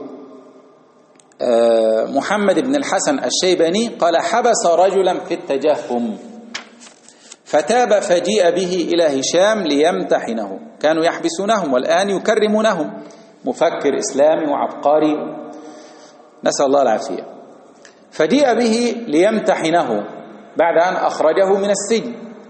محمد بن الحسن الشيباني. قال: حبس رجلا في التجهم فتاب فجيء به إلى هشام ليمتحنه. كانوا يحبسونهم والآن يكرمونهم، مفكر إسلامي وعبقري، نسأل الله العافية. فجيء به ليمتحنه بعد أن أخرجه من السجن،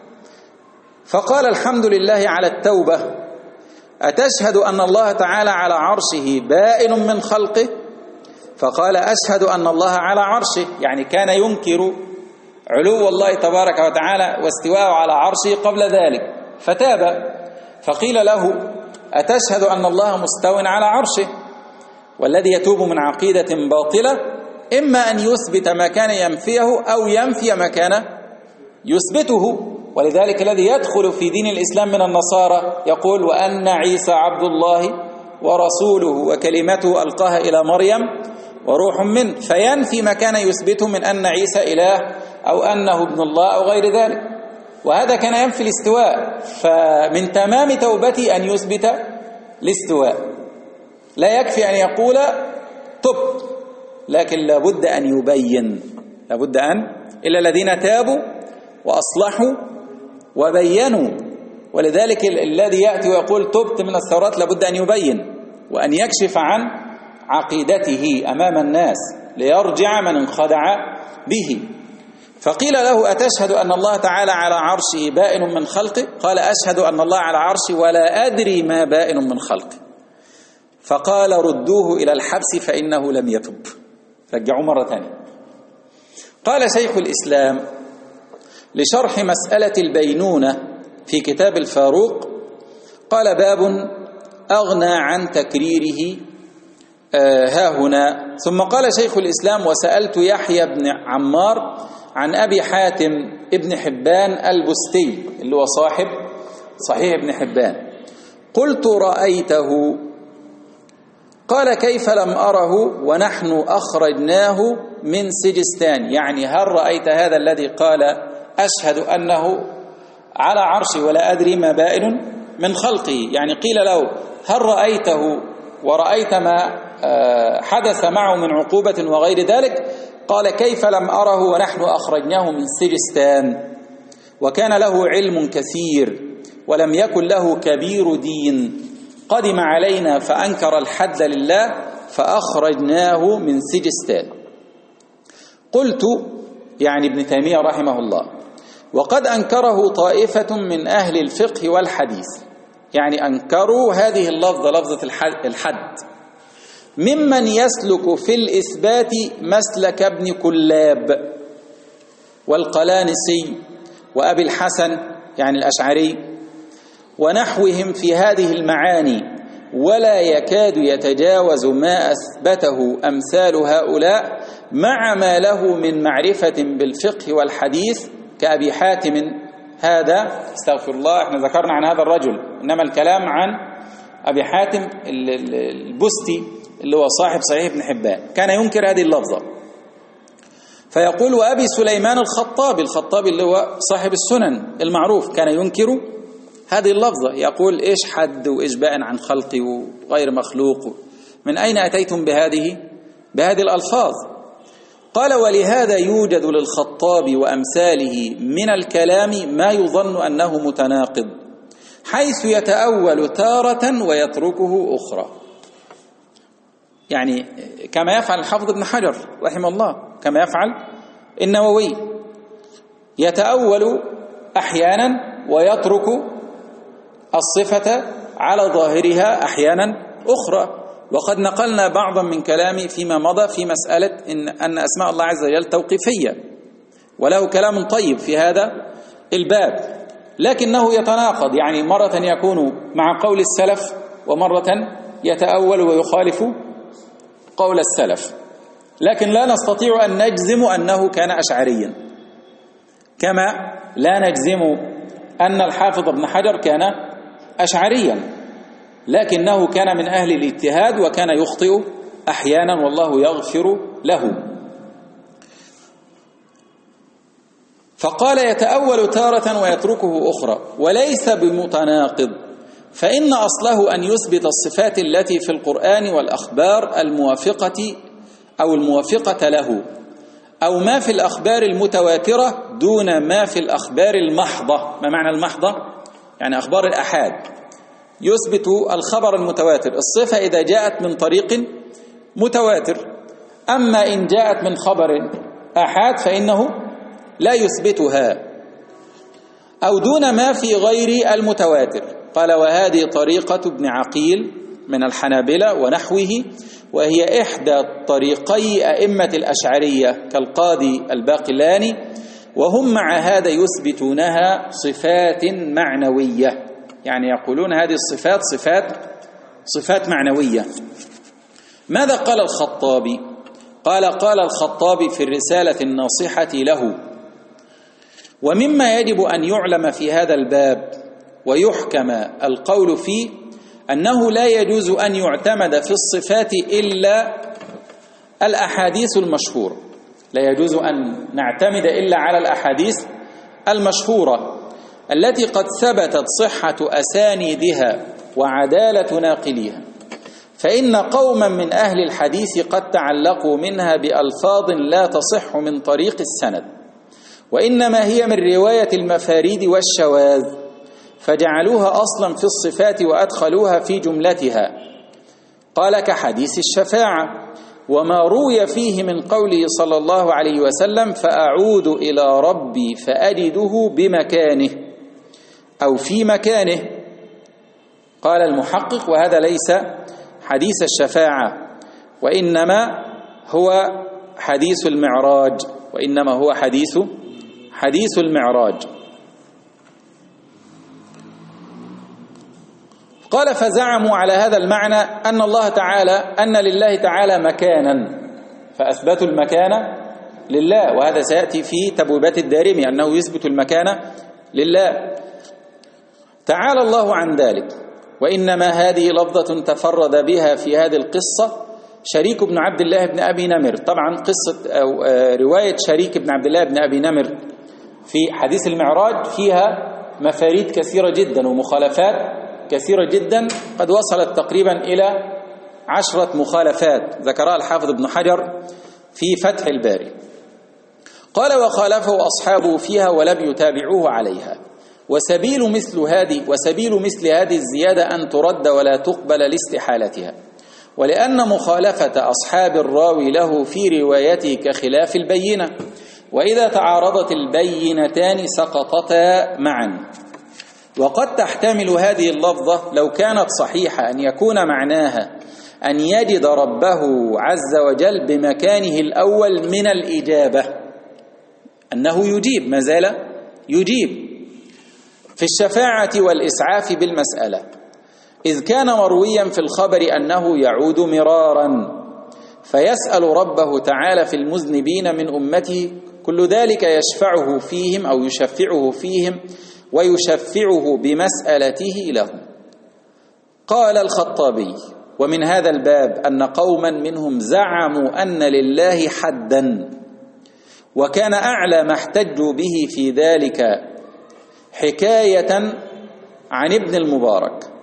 فقال: الحمد لله على التوبة، أتشهد أن الله تعالى على عرشه بائن من خلقه؟ فقال: أشهد أن الله على عرشه، يعني كان ينكر علو الله تبارك وتعالى واستواءه على عرشه قبل ذلك، فتاب. فقيل له: أتشهد أن الله مستو على عرشه؟ والذي يتوب من عقيدة باطلة إما أن يثبت ما كان ينفيه أو ينفي ما كان يثبته. ولذلك الذي يدخل في دين الإسلام من النصارى يقول: وأن عيسى عبد الله ورسوله وكلمته ألقاها إلى مريم وروح منه، فينفي ما كان يثبته من أن عيسى إله أو أنه ابن الله أو غير ذلك. وهذا كان ينفي الاستواء، فمن تمام توبتي أن يثبت الاستواء. لا يكفي أن يقول تب، لكن لابد أن يبين، لابد أن إلا الذين تابوا وأصلحوا وبينوا. ولذلك الذي يأتي ويقول تبت من الثورات لابد أن يبين وأن يكشف عن عقيدته أمام الناس ليرجع من انخدع به. فقيل له: أتشهد أن الله تعالى على عرشه بائن من خلقه؟ قال: أشهد أن الله على عرشه ولا أدري ما بائن من خلقه. فقال: ردوه إلى الحبس فإنه لم يتب. رجعوا مرة ثانية. قال شيخ الإسلام لشرح مسألة البينونة في كتاب الفاروق، قال: باب أغنى عن تكريره آه ها هنا. ثم قال شيخ الإسلام: وسألت يحيى بن عمار عن أبي حاتم ابن حبان البستي اللي هو صاحب صحيح ابن حبان، قلت: رأيته؟ قال: كيف لم أره ونحن أخرجناه من سجستان. يعني هل رأيت هذا الذي قال أشهد أنه على عرشي ولا أدري ما بائن من خلقه؟ يعني قيل له: هل رأيته ورأيت ما حدث معه من عقوبة وغير ذلك؟ قال: كيف لم أره ونحن أخرجناه من سجستان، وكان له علم كثير ولم يكن له كبير دين، قدم علينا فأنكر الحد لله فأخرجناه من سجستان. قلت، يعني ابن تيمية رحمه الله: وقد أنكره طائفة من أهل الفقه والحديث، يعني أنكروا هذه اللفظة لفظة الحد، ممن يسلك في الإثبات مسلك ابن كلاب والقلانسي وأبي الحسن يعني الأشعري ونحوهم في هذه المعاني، ولا يكاد يتجاوز ما أثبته أمثال هؤلاء مع ما له من معرفة بالفقه والحديث كأبي حاتم هذا. استغفر الله، احنا ذكرنا عن هذا الرجل، إنما الكلام عن أبي حاتم البستي اللي هو صاحب صحيح ابن حبان، كان ينكر هذه اللفظة. فيقول: وأبي سليمان الخطابي، الخطابي اللي هو صاحب السنن المعروف، كان ينكر هذه اللفظة، يقول: إيش حد وإيش بائن عن خلقي وغير مخلوق. من أين أتيتم بهذه بهذه الألفاظ؟ قال: ولهذا يوجد للخطاب وأمثاله من الكلام ما يظن أنه متناقض، حيث يتأول تارة ويتركه أخرى. يعني كما يفعل الحافظ ابن حجر رحمه الله، كما يفعل النووي، يتأول أحيانا ويترك الصفة على ظاهرها أحيانا أخرى. وقد نقلنا بعضا من كلامي فيما مضى في مسألة إن, أن أسماء الله عز وجل توقيفية، وله كلام طيب في هذا الباب، لكنه يتناقض، يعني مرة يكون مع قول السلف ومرة يتأول ويخالف قول السلف. لكن لا نستطيع أن نجزم أنه كان أشعريا، كما لا نجزم أن الحافظ ابن حجر كان أشعريا، لكنه كان من أهل الاجتهاد وكان يخطئ أحيانا والله يغفر له. فقال: يتأول تارة ويتركه أخرى، وليس بمتناقض، فإن أصله أن يثبت الصفات التي في القرآن والأخبار الموافقة أو الموافقة له، أو ما في الأخبار المتواترة دون ما في الأخبار المحضة. ما معنى المحضة؟ يعني أخبار الأحاد. يثبت الخبر المتواتر الصفة إذا جاءت من طريق متواتر، أما إن جاءت من خبر أحاد فإنه لا يثبتها، أو دون ما في غير المتواتر. قال: وهذه طريقة ابن عقيل من الحنابلة ونحوه، وهي إحدى طريقي أئمة الأشعرية كالقاضي الباقلاني، وهم مع هذا يثبتونها صفات معنوية، يعني يقولون هذه الصفات صفات صفات معنوية. ماذا قال الخطابي؟ قال: قال الخطابي في الرسالة الناصحة له: ومما يجب أن يعلم في هذا الباب ويحكم القول فيه أنه لا يجوز أن يعتمد في الصفات إلا الأحاديث المشهورة، لا يجوز أن نعتمد إلا على الأحاديث المشهورة التي قد ثبتت صحة أسانيدها وعدالة ناقليها، فإن قوما من أهل الحديث قد تعلقوا منها بألفاظ لا تصح من طريق السند، وإنما هي من رواية المفاريد والشواذ، فجعلوها أصلا في الصفات وأدخلوها في جملتها. قال: كحديث الشفاعة، وما روي فيه من قوله صلى الله عليه وسلم: فأعود إلى ربي فأجده بمكانه أو في مكانه. قال المحقق: وهذا ليس حديث الشفاعة، وإنما هو حديث المعراج، وإنما هو حديث حديث المعراج. قال: فزعموا على هذا المعنى أن الله تعالى أن لله تعالى مكانا، فأثبتوا المكان لله، وهذا سيأتي في تبويبات الدارمي أنه يثبت المكان لله تعالى الله عن ذلك. وإنما هذه لفظة تفرد بها في هذه القصة شريك بن عبد الله بن أبي نمر. طبعا قصة أو رواية شريك بن عبد الله بن أبي نمر في حديث المعراج فيها مفاريد كثيرة جدا ومخالفات كثيرة جدا، قد وصلت تقريبا إلى عشرة مخالفات ذكرها الحافظ ابن حجر في فتح الباري. قال: وخالفه أصحابه فيها ولم يتابعوه عليها، وسبيل مثل هذه وسبيل مثل هذه الزيادة أن ترد ولا تقبل لاستحالتها، ولأن مخالفة أصحاب الراوي له في روايته كخلاف البينة، وإذا تعارضت البينتان سقطتا معا. وقد تحتمل هذه اللفظة لو كانت صحيحة أن يكون معناها أن يجد ربه عز وجل بمكانه الأول من الإجابة، أنه يجيب، ما زال يجيب في الشفاعة والإسعاف بالمسألة، إذ كان مرويا في الخبر أنه يعود مرارا فيسأل ربه تعالى في المذنبين من أمته، كل ذلك يشفعه فيهم أو يشفعه فيهم ويشفعه بمسألته لهم. قال الخطابي: ومن هذا الباب أن قوما منهم زعموا أن لله حدا، وكان أعلى ما احتجوا به في ذلك حكاية عن ابن المبارك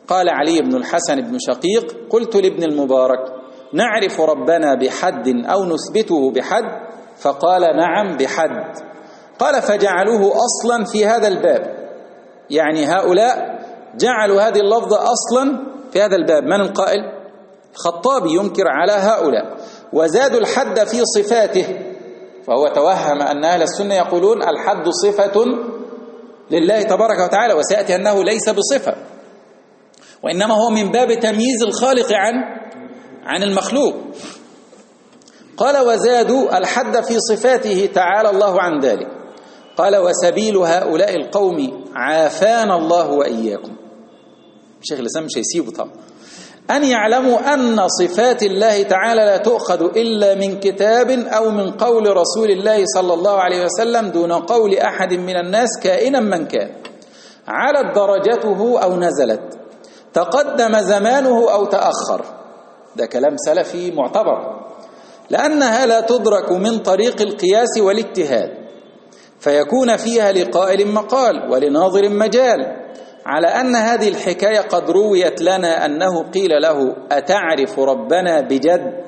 قال علي بن الحسن بن شقيق: قلت لابن المبارك: نعرف ربنا بحد أو نثبته بحد؟ فقال: نعم بحد. قال: فجعلوه أصلا في هذا الباب، يعني هؤلاء جعلوا هذه اللفظة أصلا في هذا الباب. من القائل؟ الخطابي ينكر على هؤلاء. وزادوا الحد في صفاته، فهو توهم أن أهل السنة يقولون الحد صفة لله تبارك وتعالى، وسيأتي أنه ليس بصفة، وإنما هو من باب تمييز الخالق عن عن المخلوق. قال: وزادوا الحد في صفاته تعالى الله عن ذلك. قال: وسبيل هؤلاء القوم عافانا الله وإياكم. الشيخ الإسلام مش هيسيبه طبعا. أن يعلموا أن صفات الله تعالى لا تؤخذ إلا من كتاب أو من قول رسول الله صلى الله عليه وسلم دون قول أحد من الناس كائنا من كان، علت درجته أو نزلت، تقدم زمانه أو تأخر. ده كلام سلفي معتبر، لأنها لا تدرك من طريق القياس والاجتهاد، فيكون فيها لقائل مقال ولناظر مجال، على أن هذه الحكاية قد رويت لنا أنه قيل له: أتعرف ربنا بجد؟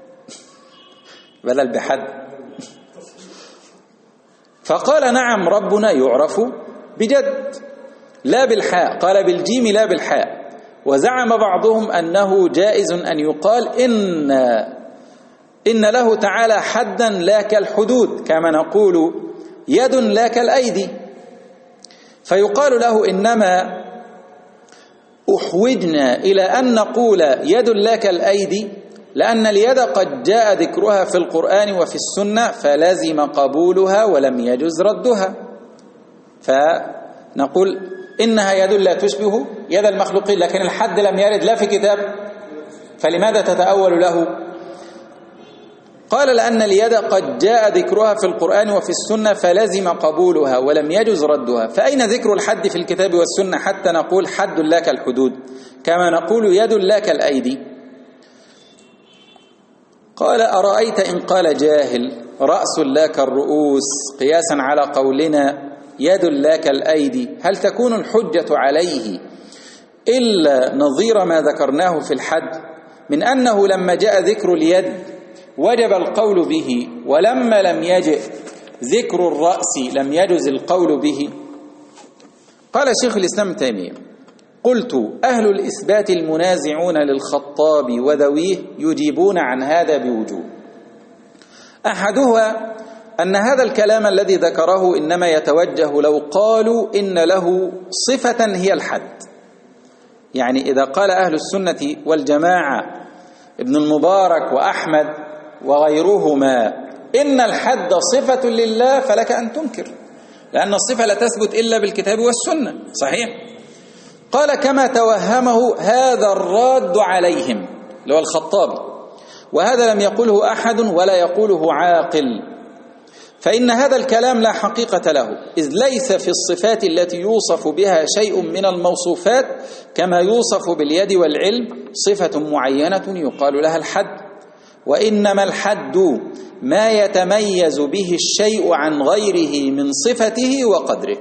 بدل بحد. فقال: نعم ربنا يعرف بجد، لا بالحاء. قال: بالجيم لا بالحاء. وزعم بعضهم أنه جائز أن يقال إن إن له تعالى حدا لا كالحدود، كما نقول يد لا كالأيدي، فيقال له: إنما أحوجنا إلى أن نقول يد لا كالأيدي لأن اليد قد جاء ذكرها في القرآن وفي السنة، فلازم قبولها ولم يجز ردها. فنقول إنها يد لا تشبه يد المخلوقين، لكن الحد لم يرد لا في كتاب، فلماذا تتأول له؟ قال: لأن اليد قد جاء ذكرها في القرآن وفي السنة، فلازم قبولها ولم يجز ردها. فأين ذكر الحد في الكتاب والسنة حتى نقول حد لا كالحدود، كما نقول يد لا كالأيدي؟ قال: أرأيت إن قال جاهل رأس لا كالرؤوس قياسا على قولنا يد لا كالأيدي، هل تكون الحجة عليه إلا نظير ما ذكرناه في الحد من أنه لما جاء ذكر اليد وجب القول به، ولما لم يجئ ذكر الرأس لم يجز القول به؟ قال شيخ الإسلام تيمية: قلت: أهل الإثبات المنازعون للخطاب وذويه يجيبون عن هذا بوجوه. أحدها أن هذا الكلام الذي ذكره إنما يتوجه لو قالوا إن له صفة هي الحد. يعني إذا قال أهل السنة والجماعة ابن المبارك وأحمد وغيرهما إن الحد صفة لله، فلك أن تنكر، لأن الصفة لا تثبت إلا بالكتاب والسنة. صحيح؟ قال: كما توهمه هذا الراد عليهم، اللي هو الخطابي، وهذا لم يقوله أحد ولا يقوله عاقل، فإن هذا الكلام لا حقيقة له، إذ ليس في الصفات التي يوصف بها شيء من الموصوفات كما يوصف باليد والعلم صفة معينة يقال لها الحد، وإنما الحد ما يتميز به الشيء عن غيره من صفته وقدره،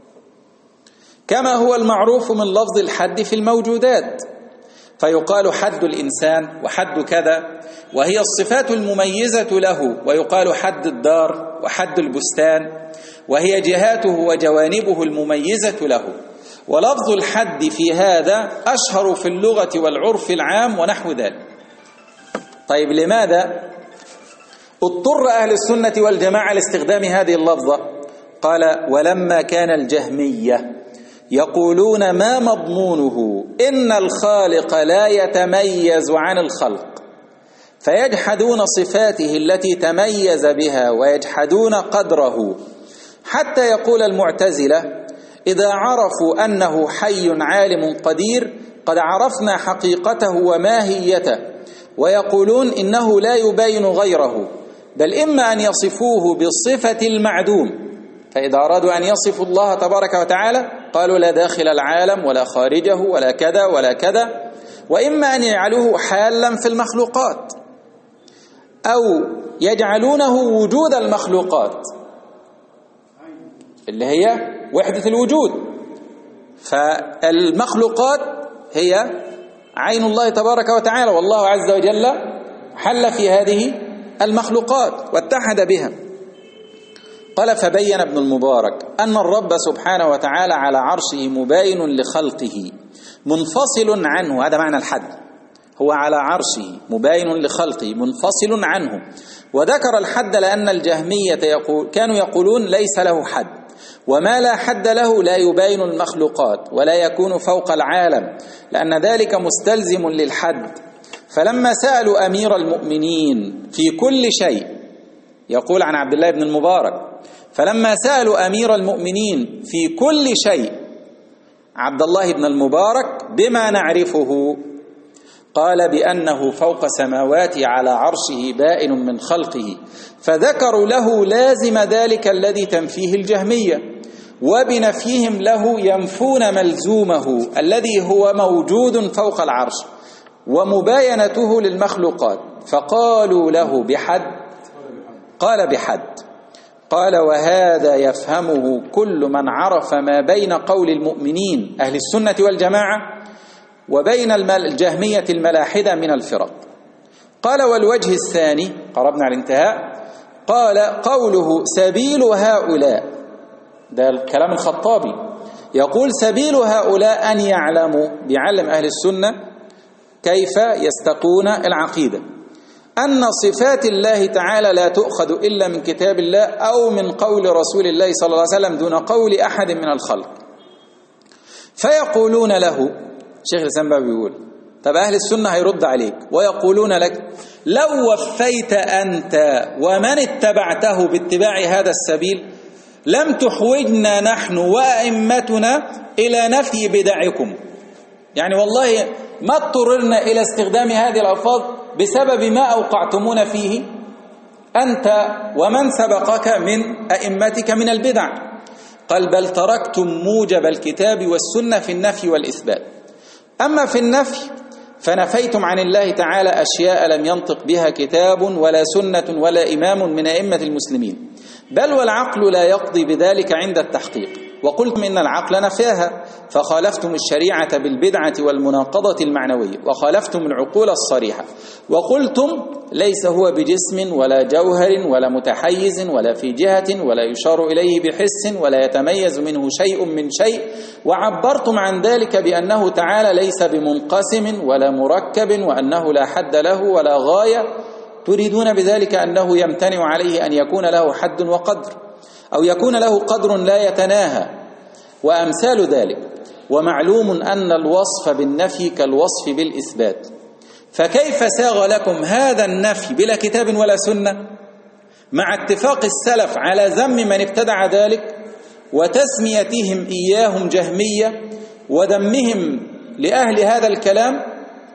كما هو المعروف من لفظ الحد في الموجودات، فيقال حد الإنسان وحد كذا، وهي الصفات المميزة له، ويقال حد الدار وحد البستان، وهي جهاته وجوانبه المميزة له. ولفظ الحد في هذا أشهر في اللغة والعرف العام ونحو ذلك. طيب، لماذا اضطر أهل السنة والجماعة لاستخدام هذه اللفظة؟ قال: ولما كان الجهمية يقولون ما مضمونه إن الخالق لا يتميز عن الخلق، فيجحدون صفاته التي تميز بها ويجحدون قدره، حتى يقول المعتزلة: إذا عرفوا أنه حي عالم قدير قد عرفنا حقيقته وماهيته، ويقولون إنه لا يبين غيره، بل إما أن يصفوه بالصفة المعدوم، فإذا أرادوا أن يصفوا الله تبارك وتعالى قالوا لا داخل العالم ولا خارجه ولا كذا ولا كذا، وإما أن يجعلوه حالا في المخلوقات، أو يجعلونه وجود المخلوقات اللي هي وحدة الوجود. فالمخلوقات هي عين الله تبارك وتعالى، والله عز وجل حل في هذه المخلوقات واتحد بها. قال: فبين ابن المبارك أن الرب سبحانه وتعالى على عرشه مباين لخلقه منفصل عنه. هذا معنى الحد، هو على عرشه مباين لخلقه منفصل عنه. وذكر الحد لأن الجهمية يقول كانوا يقولون ليس له حد، وما لا حد له لا يباين المخلوقات ولا يكون فوق العالم، لأن ذلك مستلزم للحد. فلما سألوا أمير المؤمنين في كل شيء، يقول عن عبد الله بن المبارك: فلما سألوا أمير المؤمنين في كل شيء عبد الله بن المبارك بما نعرفه، قال بأنه فوق سماواته على عرشه بائن من خلقه، فذكروا له لازم ذلك الذي تنفيه الجهمية، وبنفيهم له ينفون ملزومه الذي هو موجود فوق العرش ومباينته للمخلوقات. فقالوا له بحد، قال بحد. قال: وهذا يفهمه كل من عرف ما بين قول المؤمنين أهل السنة والجماعة وبين الجهمية الملاحدة من الفرق. قال: والوجه الثاني، قربنا على الانتهاء، قال: قوله سبيل هؤلاء، ده الكلام الخطابي، يقول: سبيل هؤلاء أن يعلموا، بيعلم أهل السنة كيف يستقون العقيدة، أن صفات الله تعالى لا تؤخذ إلا من كتاب الله أو من قول رسول الله صلى الله عليه وسلم دون قول أحد من الخلق. فيقولون له، شيخ الإسلام بقى بيقول: طب أهل السنة هيرد عليك ويقولون لك: لو وفيت أنت ومن اتبعته باتباع هذا السبيل لم تحوجنا نحن وأئمتنا إلى نفي بدعكم. يعني والله ما اضطررنا إلى استخدام هذه الألفاظ بسبب ما أوقعتمون فيه أنت ومن سبقك من أئمتك من البدع. قال: بل تركتم موجب الكتاب والسنة في النفي والإثبات. أما في النفي فنفيتم عن الله تعالى أشياء لم ينطق بها كتاب ولا سنة ولا إمام من أئمة المسلمين، بل والعقل لا يقضي بذلك عند التحقيق، وقلتم إن العقل نفاها، فخالفتم الشريعة بالبدعة والمناقضة المعنوية، وخالفتم العقول الصريحة، وقلتم ليس هو بجسم ولا جوهر ولا متحيز ولا في جهة ولا يشار إليه بحس ولا يتميز منه شيء من شيء، وعبرتم عن ذلك بأنه تعالى ليس بمنقسم ولا مركب، وأنه لا حد له ولا غاية، تريدون بذلك أنه يمتنع عليه أن يكون له حد وقدر، أو يكون له قدر لا يتناهى، وأمثال ذلك. ومعلوم أن الوصف بالنفي كالوصف بالإثبات، فكيف ساغ لكم هذا النفي بلا كتاب ولا سنة مع اتفاق السلف على ذم من ابتدع ذلك وتسميتهم إياهم جهمية وذمهم لأهل هذا الكلام؟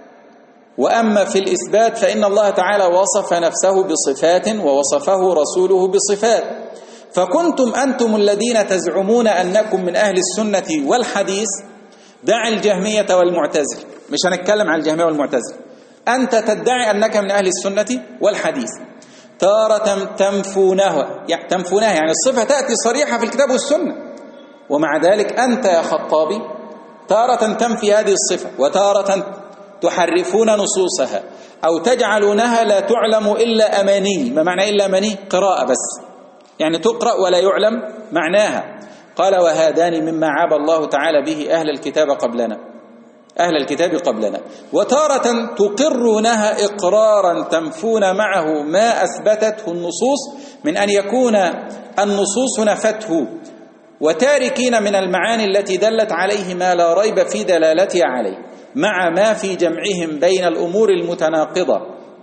وأما في الإثبات فإن الله تعالى وصف نفسه بصفات ووصفه رسوله بصفات، فكنتم أنتم الذين تزعمون أنكم من أهل السنة والحديث، دع الجهمية والمعتزلة، مش هنتكلم عن الجهمية والمعتزلة، أنت تدعي أنك من أهل السنة والحديث، تارة تنفونها يعني تنفونها يعني الصفة تأتي صريحة في الكتاب والسنة، ومع ذلك أنت يا خطابي تارة تنفي هذه الصفة، وتارة تحرفون نصوصها أو تجعلونها لا تعلم إلا أماني. ما معنى إلا أماني؟ قراءة بس، يعني تقرأ ولا يعلم معناها. قال: وهذان مما عاب الله تعالى به أهل الكتاب قبلنا أهل الكتاب قبلنا وتارة تقرونها إقرارا تنفون معه ما أثبتته النصوص من أن يكون النصوص نفته، وتاركين من المعاني التي دلت عليه ما لا ريب في دلالتها عليه، مع ما في جمعهم بين الأمور المتناقضة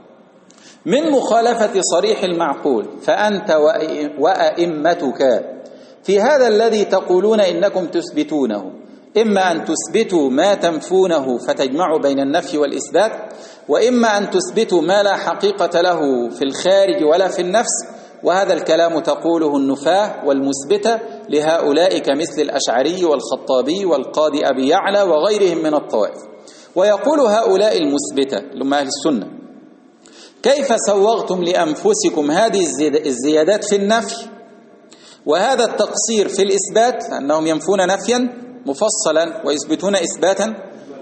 من مخالفة صريح المعقول. فأنت وأئمتك في هذا الذي تقولون إنكم تثبتونه، إما أن تثبتوا ما تنفونه فتجمعوا بين النفي والإثبات، وإما أن تثبتوا ما لا حقيقة له في الخارج ولا في النفس، وهذا الكلام تقوله النفاة والمثبتة لهؤلاء كمثل الأشعري والخطابي والقاضي أبي يعلى وغيرهم من الطوائف. ويقول هؤلاء المثبتة لما أهل السنة: كيف سوغتم لأنفسكم هذه الزيادات في النفي وهذا التقصير في الإثبات، أنهم ينفون نفيا مفصلا ويثبتون إثباتا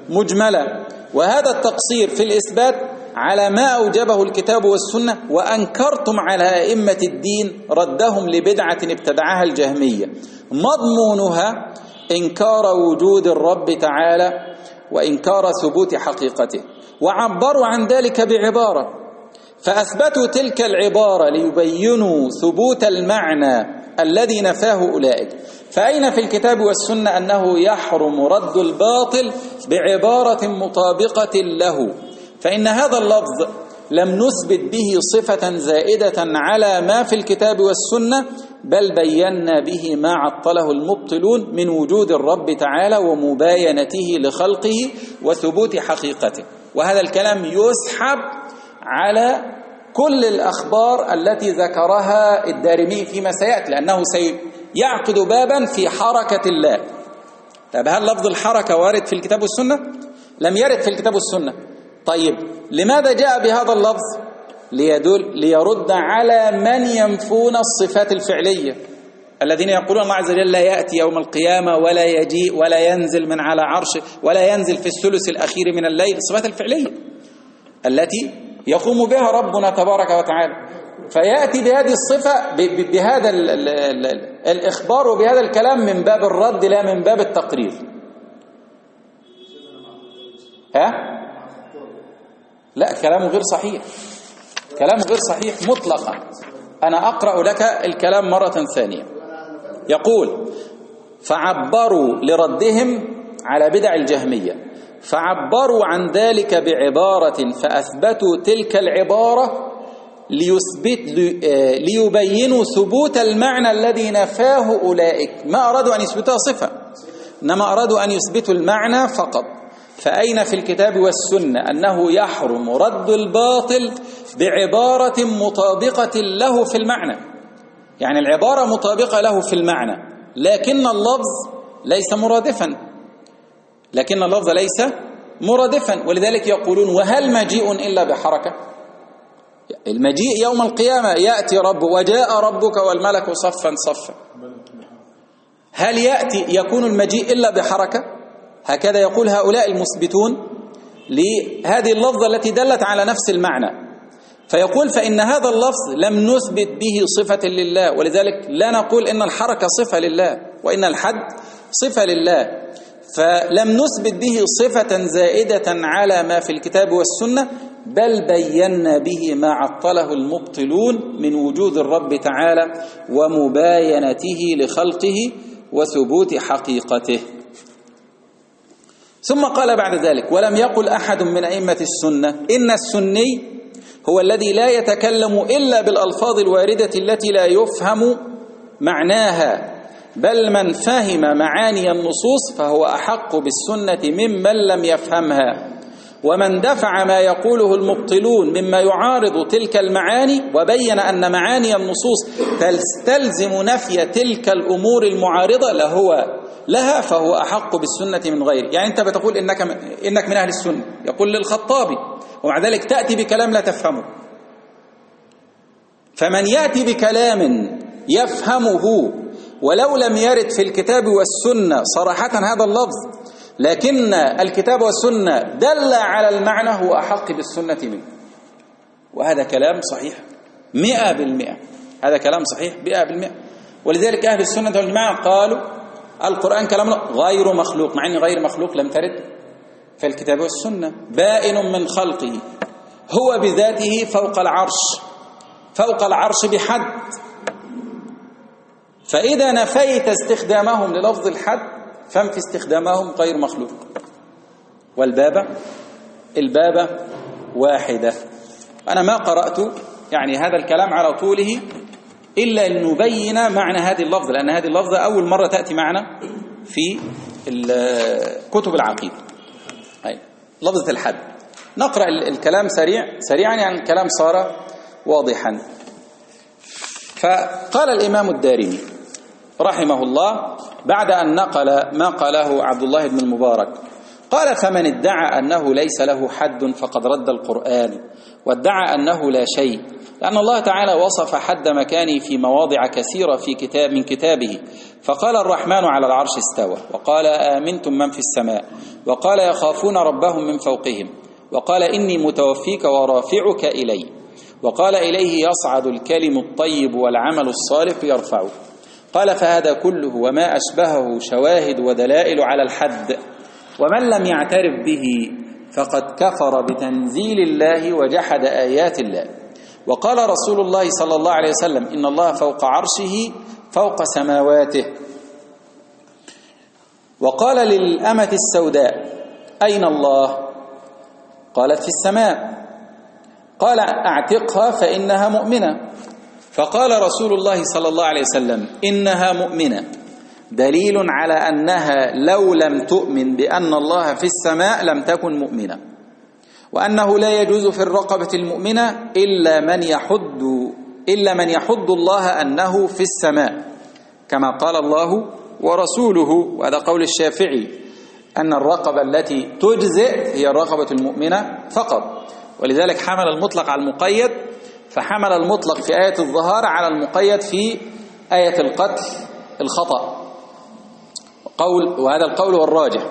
مجملة. وهذا التقصير في الإثبات على ما أوجبه الكتاب والسنة، وأنكرتم على أئمة الدين ردهم لبدعة ابتدعها الجهمية، مضمونها إنكار وجود الرب تعالى وإنكار ثبوت حقيقته، وعبروا عن ذلك بعبارة، فأثبتوا تلك العبارة ليبينوا ثبوت المعنى الذي نفاه أولئك. فأين في الكتاب والسنة أنه يحرم رد الباطل بعبارة مطابقة له؟ فإن هذا اللفظ لم نثبت به صفة زائدة على ما في الكتاب والسنة، بل بينا به ما عطله المبطلون من وجود الرب تعالى ومباينته لخلقه وثبوت حقيقته. وهذا الكلام يسحب على كل الأخبار التي ذكرها الدارمي فيما سيأتي، لأنه سيعقد بابا في حركة الله. طيب هل لفظ الحركة وارد في الكتاب والسنة؟ لم يرد في الكتاب والسنة. طيب لماذا جاء بهذا اللفظ؟ ليدل ليرد على من ينفون الصفات الفعلية، الذين يقولون الله عز وجل لا يأتي يوم القيامة ولا يجيء ولا ينزل من على عرشه ولا ينزل في الثلث الأخير من الليل، الصفات الفعلية التي يقوم بها ربنا تبارك وتعالى. فيأتي بهذه الصفة بهذا ال ال ال الإخبار وبهذا الكلام من باب الرد لا من باب التقرير. ها؟ لا، كلامه غير صحيح، كلامه غير صحيح مطلقا. أنا أقرأ لك الكلام مرة ثانية. يقول: فعبروا لردهم على بدع الجهمية، فعبروا عن ذلك بعبارة فأثبتوا تلك العبارة ليثبت ليبينوا ثبوت المعنى الذي نفاه أولئك. ما أرادوا أن يثبتها صفة، إنما أرادوا أن يثبتوا المعنى فقط. فأين في الكتاب والسنة أنه يحرم رد الباطل بعبارة مطابقة له في المعنى؟ يعني العبارة مطابقة له في المعنى، لكن اللفظ ليس مرادفا، لكن اللفظ ليس مرادفا. ولذلك يقولون: وهل مجيء إلا بحركة؟ المجيء يوم القيامة يأتي رب وجاء ربك والملك صفا صفا. هل يأتي يكون المجيء إلا بحركة؟ هكذا يقول هؤلاء المثبتون لهذه اللفظة التي دلت على نفس المعنى. فيقول: فإن هذا اللفظ لم نثبت به صفة لله، ولذلك لا نقول إن الحركة صفة لله وإن الحد صفة لله، فلم نثبت به صفة زائدة على ما في الكتاب والسنة، بل بينا به ما عطله المبطلون من وجود الرب تعالى ومباينته لخلقه وثبوت حقيقته. ثم قال بعد ذلك: ولم يقل أحد من أئمة السنة إن السني هو الذي لا يتكلم إلا بالألفاظ الواردة التي لا يفهم معناها، بل من فهم معاني النصوص فهو أحق بالسنة ممن لم يفهمها. ومن دفع ما يقوله المبطلون مما يعارض تلك المعاني وبين أن معاني النصوص تستلزم نفي تلك الأمور المعارضة لهو لها فهو أحق بالسنة من غيره. يعني أنت بتقول إنك إنك من أهل السنة، يقول للخطابي، ومع ذلك تأتي بكلام لا تفهمه. فمن يأتي بكلام يفهمه ولو لم يرد في الكتاب والسنة صراحة هذا اللفظ، لكن الكتاب والسنة دل على المعنى، هو أحق بالسنة منه. وهذا كلام صحيح مئة بالمئة، هذا كلام صحيح مئة بالمئة. ولذلك أهل السنة والجماعة قالوا القرآن كلام غير مخلوق، مع أن غير مخلوق لم ترد في الكتاب والسنة، بائن من خلقه، هو بذاته فوق العرش، فوق العرش بحد. فإذا نفيت استخدامهم للفظ الحد فانفي استخدامهم غير مخلوق. والباب الباب واحدة. أنا ما قرأت يعني هذا الكلام على طوله إلا أن نبين معنى هذه اللفظة، لأن هذه اللفظة أول مرة تأتي معنا في كتب العقيدة، أي لفظة الحد. نقرأ الكلام سريع سريعا، يعني الكلام صار واضحا. فقال الإمام الدارمي رحمه الله بعد أن نقل ما قاله عبد الله بن المبارك، قال: فمن ادعى أنه ليس له حد فقد رد القرآن، وادعى أنه لا شيء، لأن الله تعالى وصف حد مكانه في مواضع كثيرة في كتاب من كتابه، فقال الرحمن على العرش استوى، وقال آمنتم من في السماء، وقال يخافون ربهم من فوقهم، وقال إني متوفيك ورافعك إلي، وقال إليه يصعد الكلم الطيب والعمل الصالح يرفعه. قال فهذا كله وما أشبهه شواهد ودلائل على الحد، ومن لم يعترف به فقد كفر بتنزيل الله وجحد آيات الله. وقال رسول الله صلى الله عليه وسلم إن الله فوق عرشه فوق سماواته. وقال للأمة السوداء أين الله؟ قالت في السماء. قال أعتقها فإنها مؤمنة. فقال رسول الله صلى الله عليه وسلم إنها مؤمنة، دليل على أنها لو لم تؤمن بأن الله في السماء لم تكن مؤمنة، وأنه لا يجوز في الرقبة المؤمنة إلا من يحد إلا من يحد الله أنه في السماء، كما قال الله ورسوله. وهذا قول الشافعي أن الرقبة التي تجزئ هي الرقبة المؤمنة فقط، ولذلك حمل المطلق على المقيد، فحمل المطلق في آية الظهار على المقيد في آية القتل الخطأ، قول وهذا القول والراجح.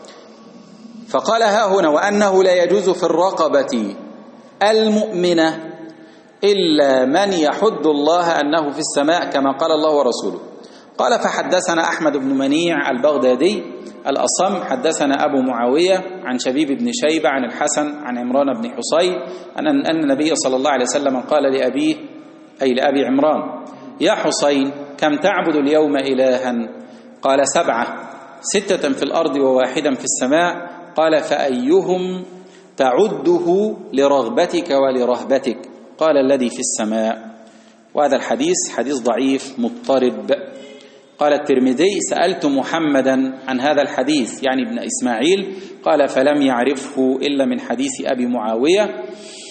فقال ها هنا وأنه لا يجوز في الرقبة المؤمنة إلا من يحد الله أنه في السماء كما قال الله ورسوله. قال فحدثنا أحمد بن منيع البغدادي الأصم حدثنا أبو معاوية عن شبيب بن شيبة عن الحسن عن عمران بن حصين أن النبي صلى الله عليه وسلم قال لأبيه أي لأبي عمران يا حصين كم تعبد اليوم إلها؟ قال سبعة، ستة في الأرض وواحدا في السماء. قال فأيهم تعده لرغبتك ولرهبتك؟ قال الذي في السماء. وهذا الحديث حديث ضعيف مضطرب. قال الترمذي سألت محمدا عن هذا الحديث يعني ابن إسماعيل، قال فلم يعرفه إلا من حديث أبي معاوية،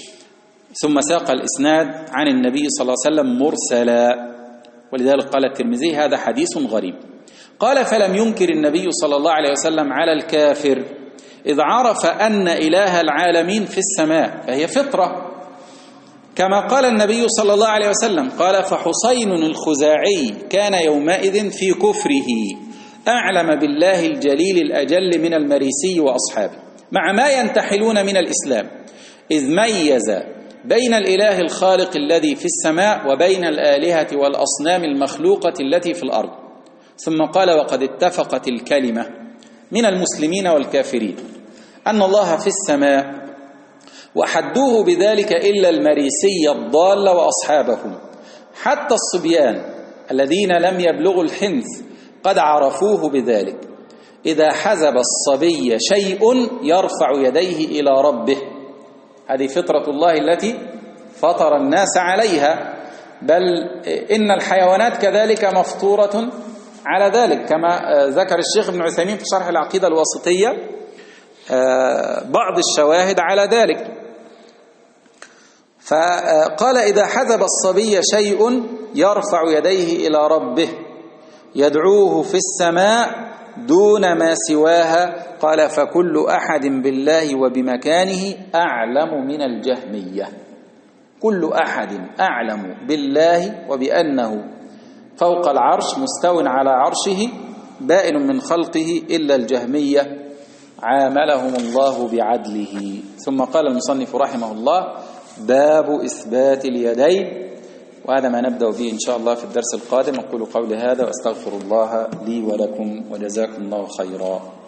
ثم ساق الإسناد عن النبي صلى الله عليه وسلم مرسلا، ولذلك قال الترمذي هذا حديث غريب. قال فلم ينكر النبي صلى الله عليه وسلم على الكافر إذ عرف أن إله العالمين في السماء، فهي فطرة كما قال النبي صلى الله عليه وسلم. قال فحسين الخزاعي كان يومئذ في كفره أعلم بالله الجليل الأجل من المريسي وأصحابه، مع ما ينتحلون من الإسلام، إذ ميز بين الإله الخالق الذي في السماء وبين الآلهة والأصنام المخلوقة التي في الأرض. ثم قال وقد اتفقت الكلمة من المسلمين والكافرين أن الله في السماء، وحدوه بذلك إلا المريسي الضال وأصحابهم، حتى الصبيان الذين لم يبلغوا الحنث قد عرفوه بذلك. إذا حزب الصبي شيء يرفع يديه إلى ربه، هذه فطرة الله التي فطر الناس عليها، بل إن الحيوانات كذلك مفطورة على ذلك، كما ذكر الشيخ ابن عثيمين في شرح العقيدة الواسطية بعض الشواهد على ذلك. فقال إذا حزب الصبي شيء يرفع يديه إلى ربه يدعوه في السماء دون ما سواها. قال فكل أحد بالله وبمكانه أعلم من الجهمية، كل أحد أعلم بالله وبأنه فوق العرش مستو على عرشه بائن من خلقه إلا الجهمية عاملهم الله بعدله. ثم قال المصنف رحمه الله باب إثبات اليدين، وهذا ما نبدأ به إن شاء الله في الدرس القادم. أقول قولي هذا وأستغفر الله لي ولكم وجزاكم الله خيرا.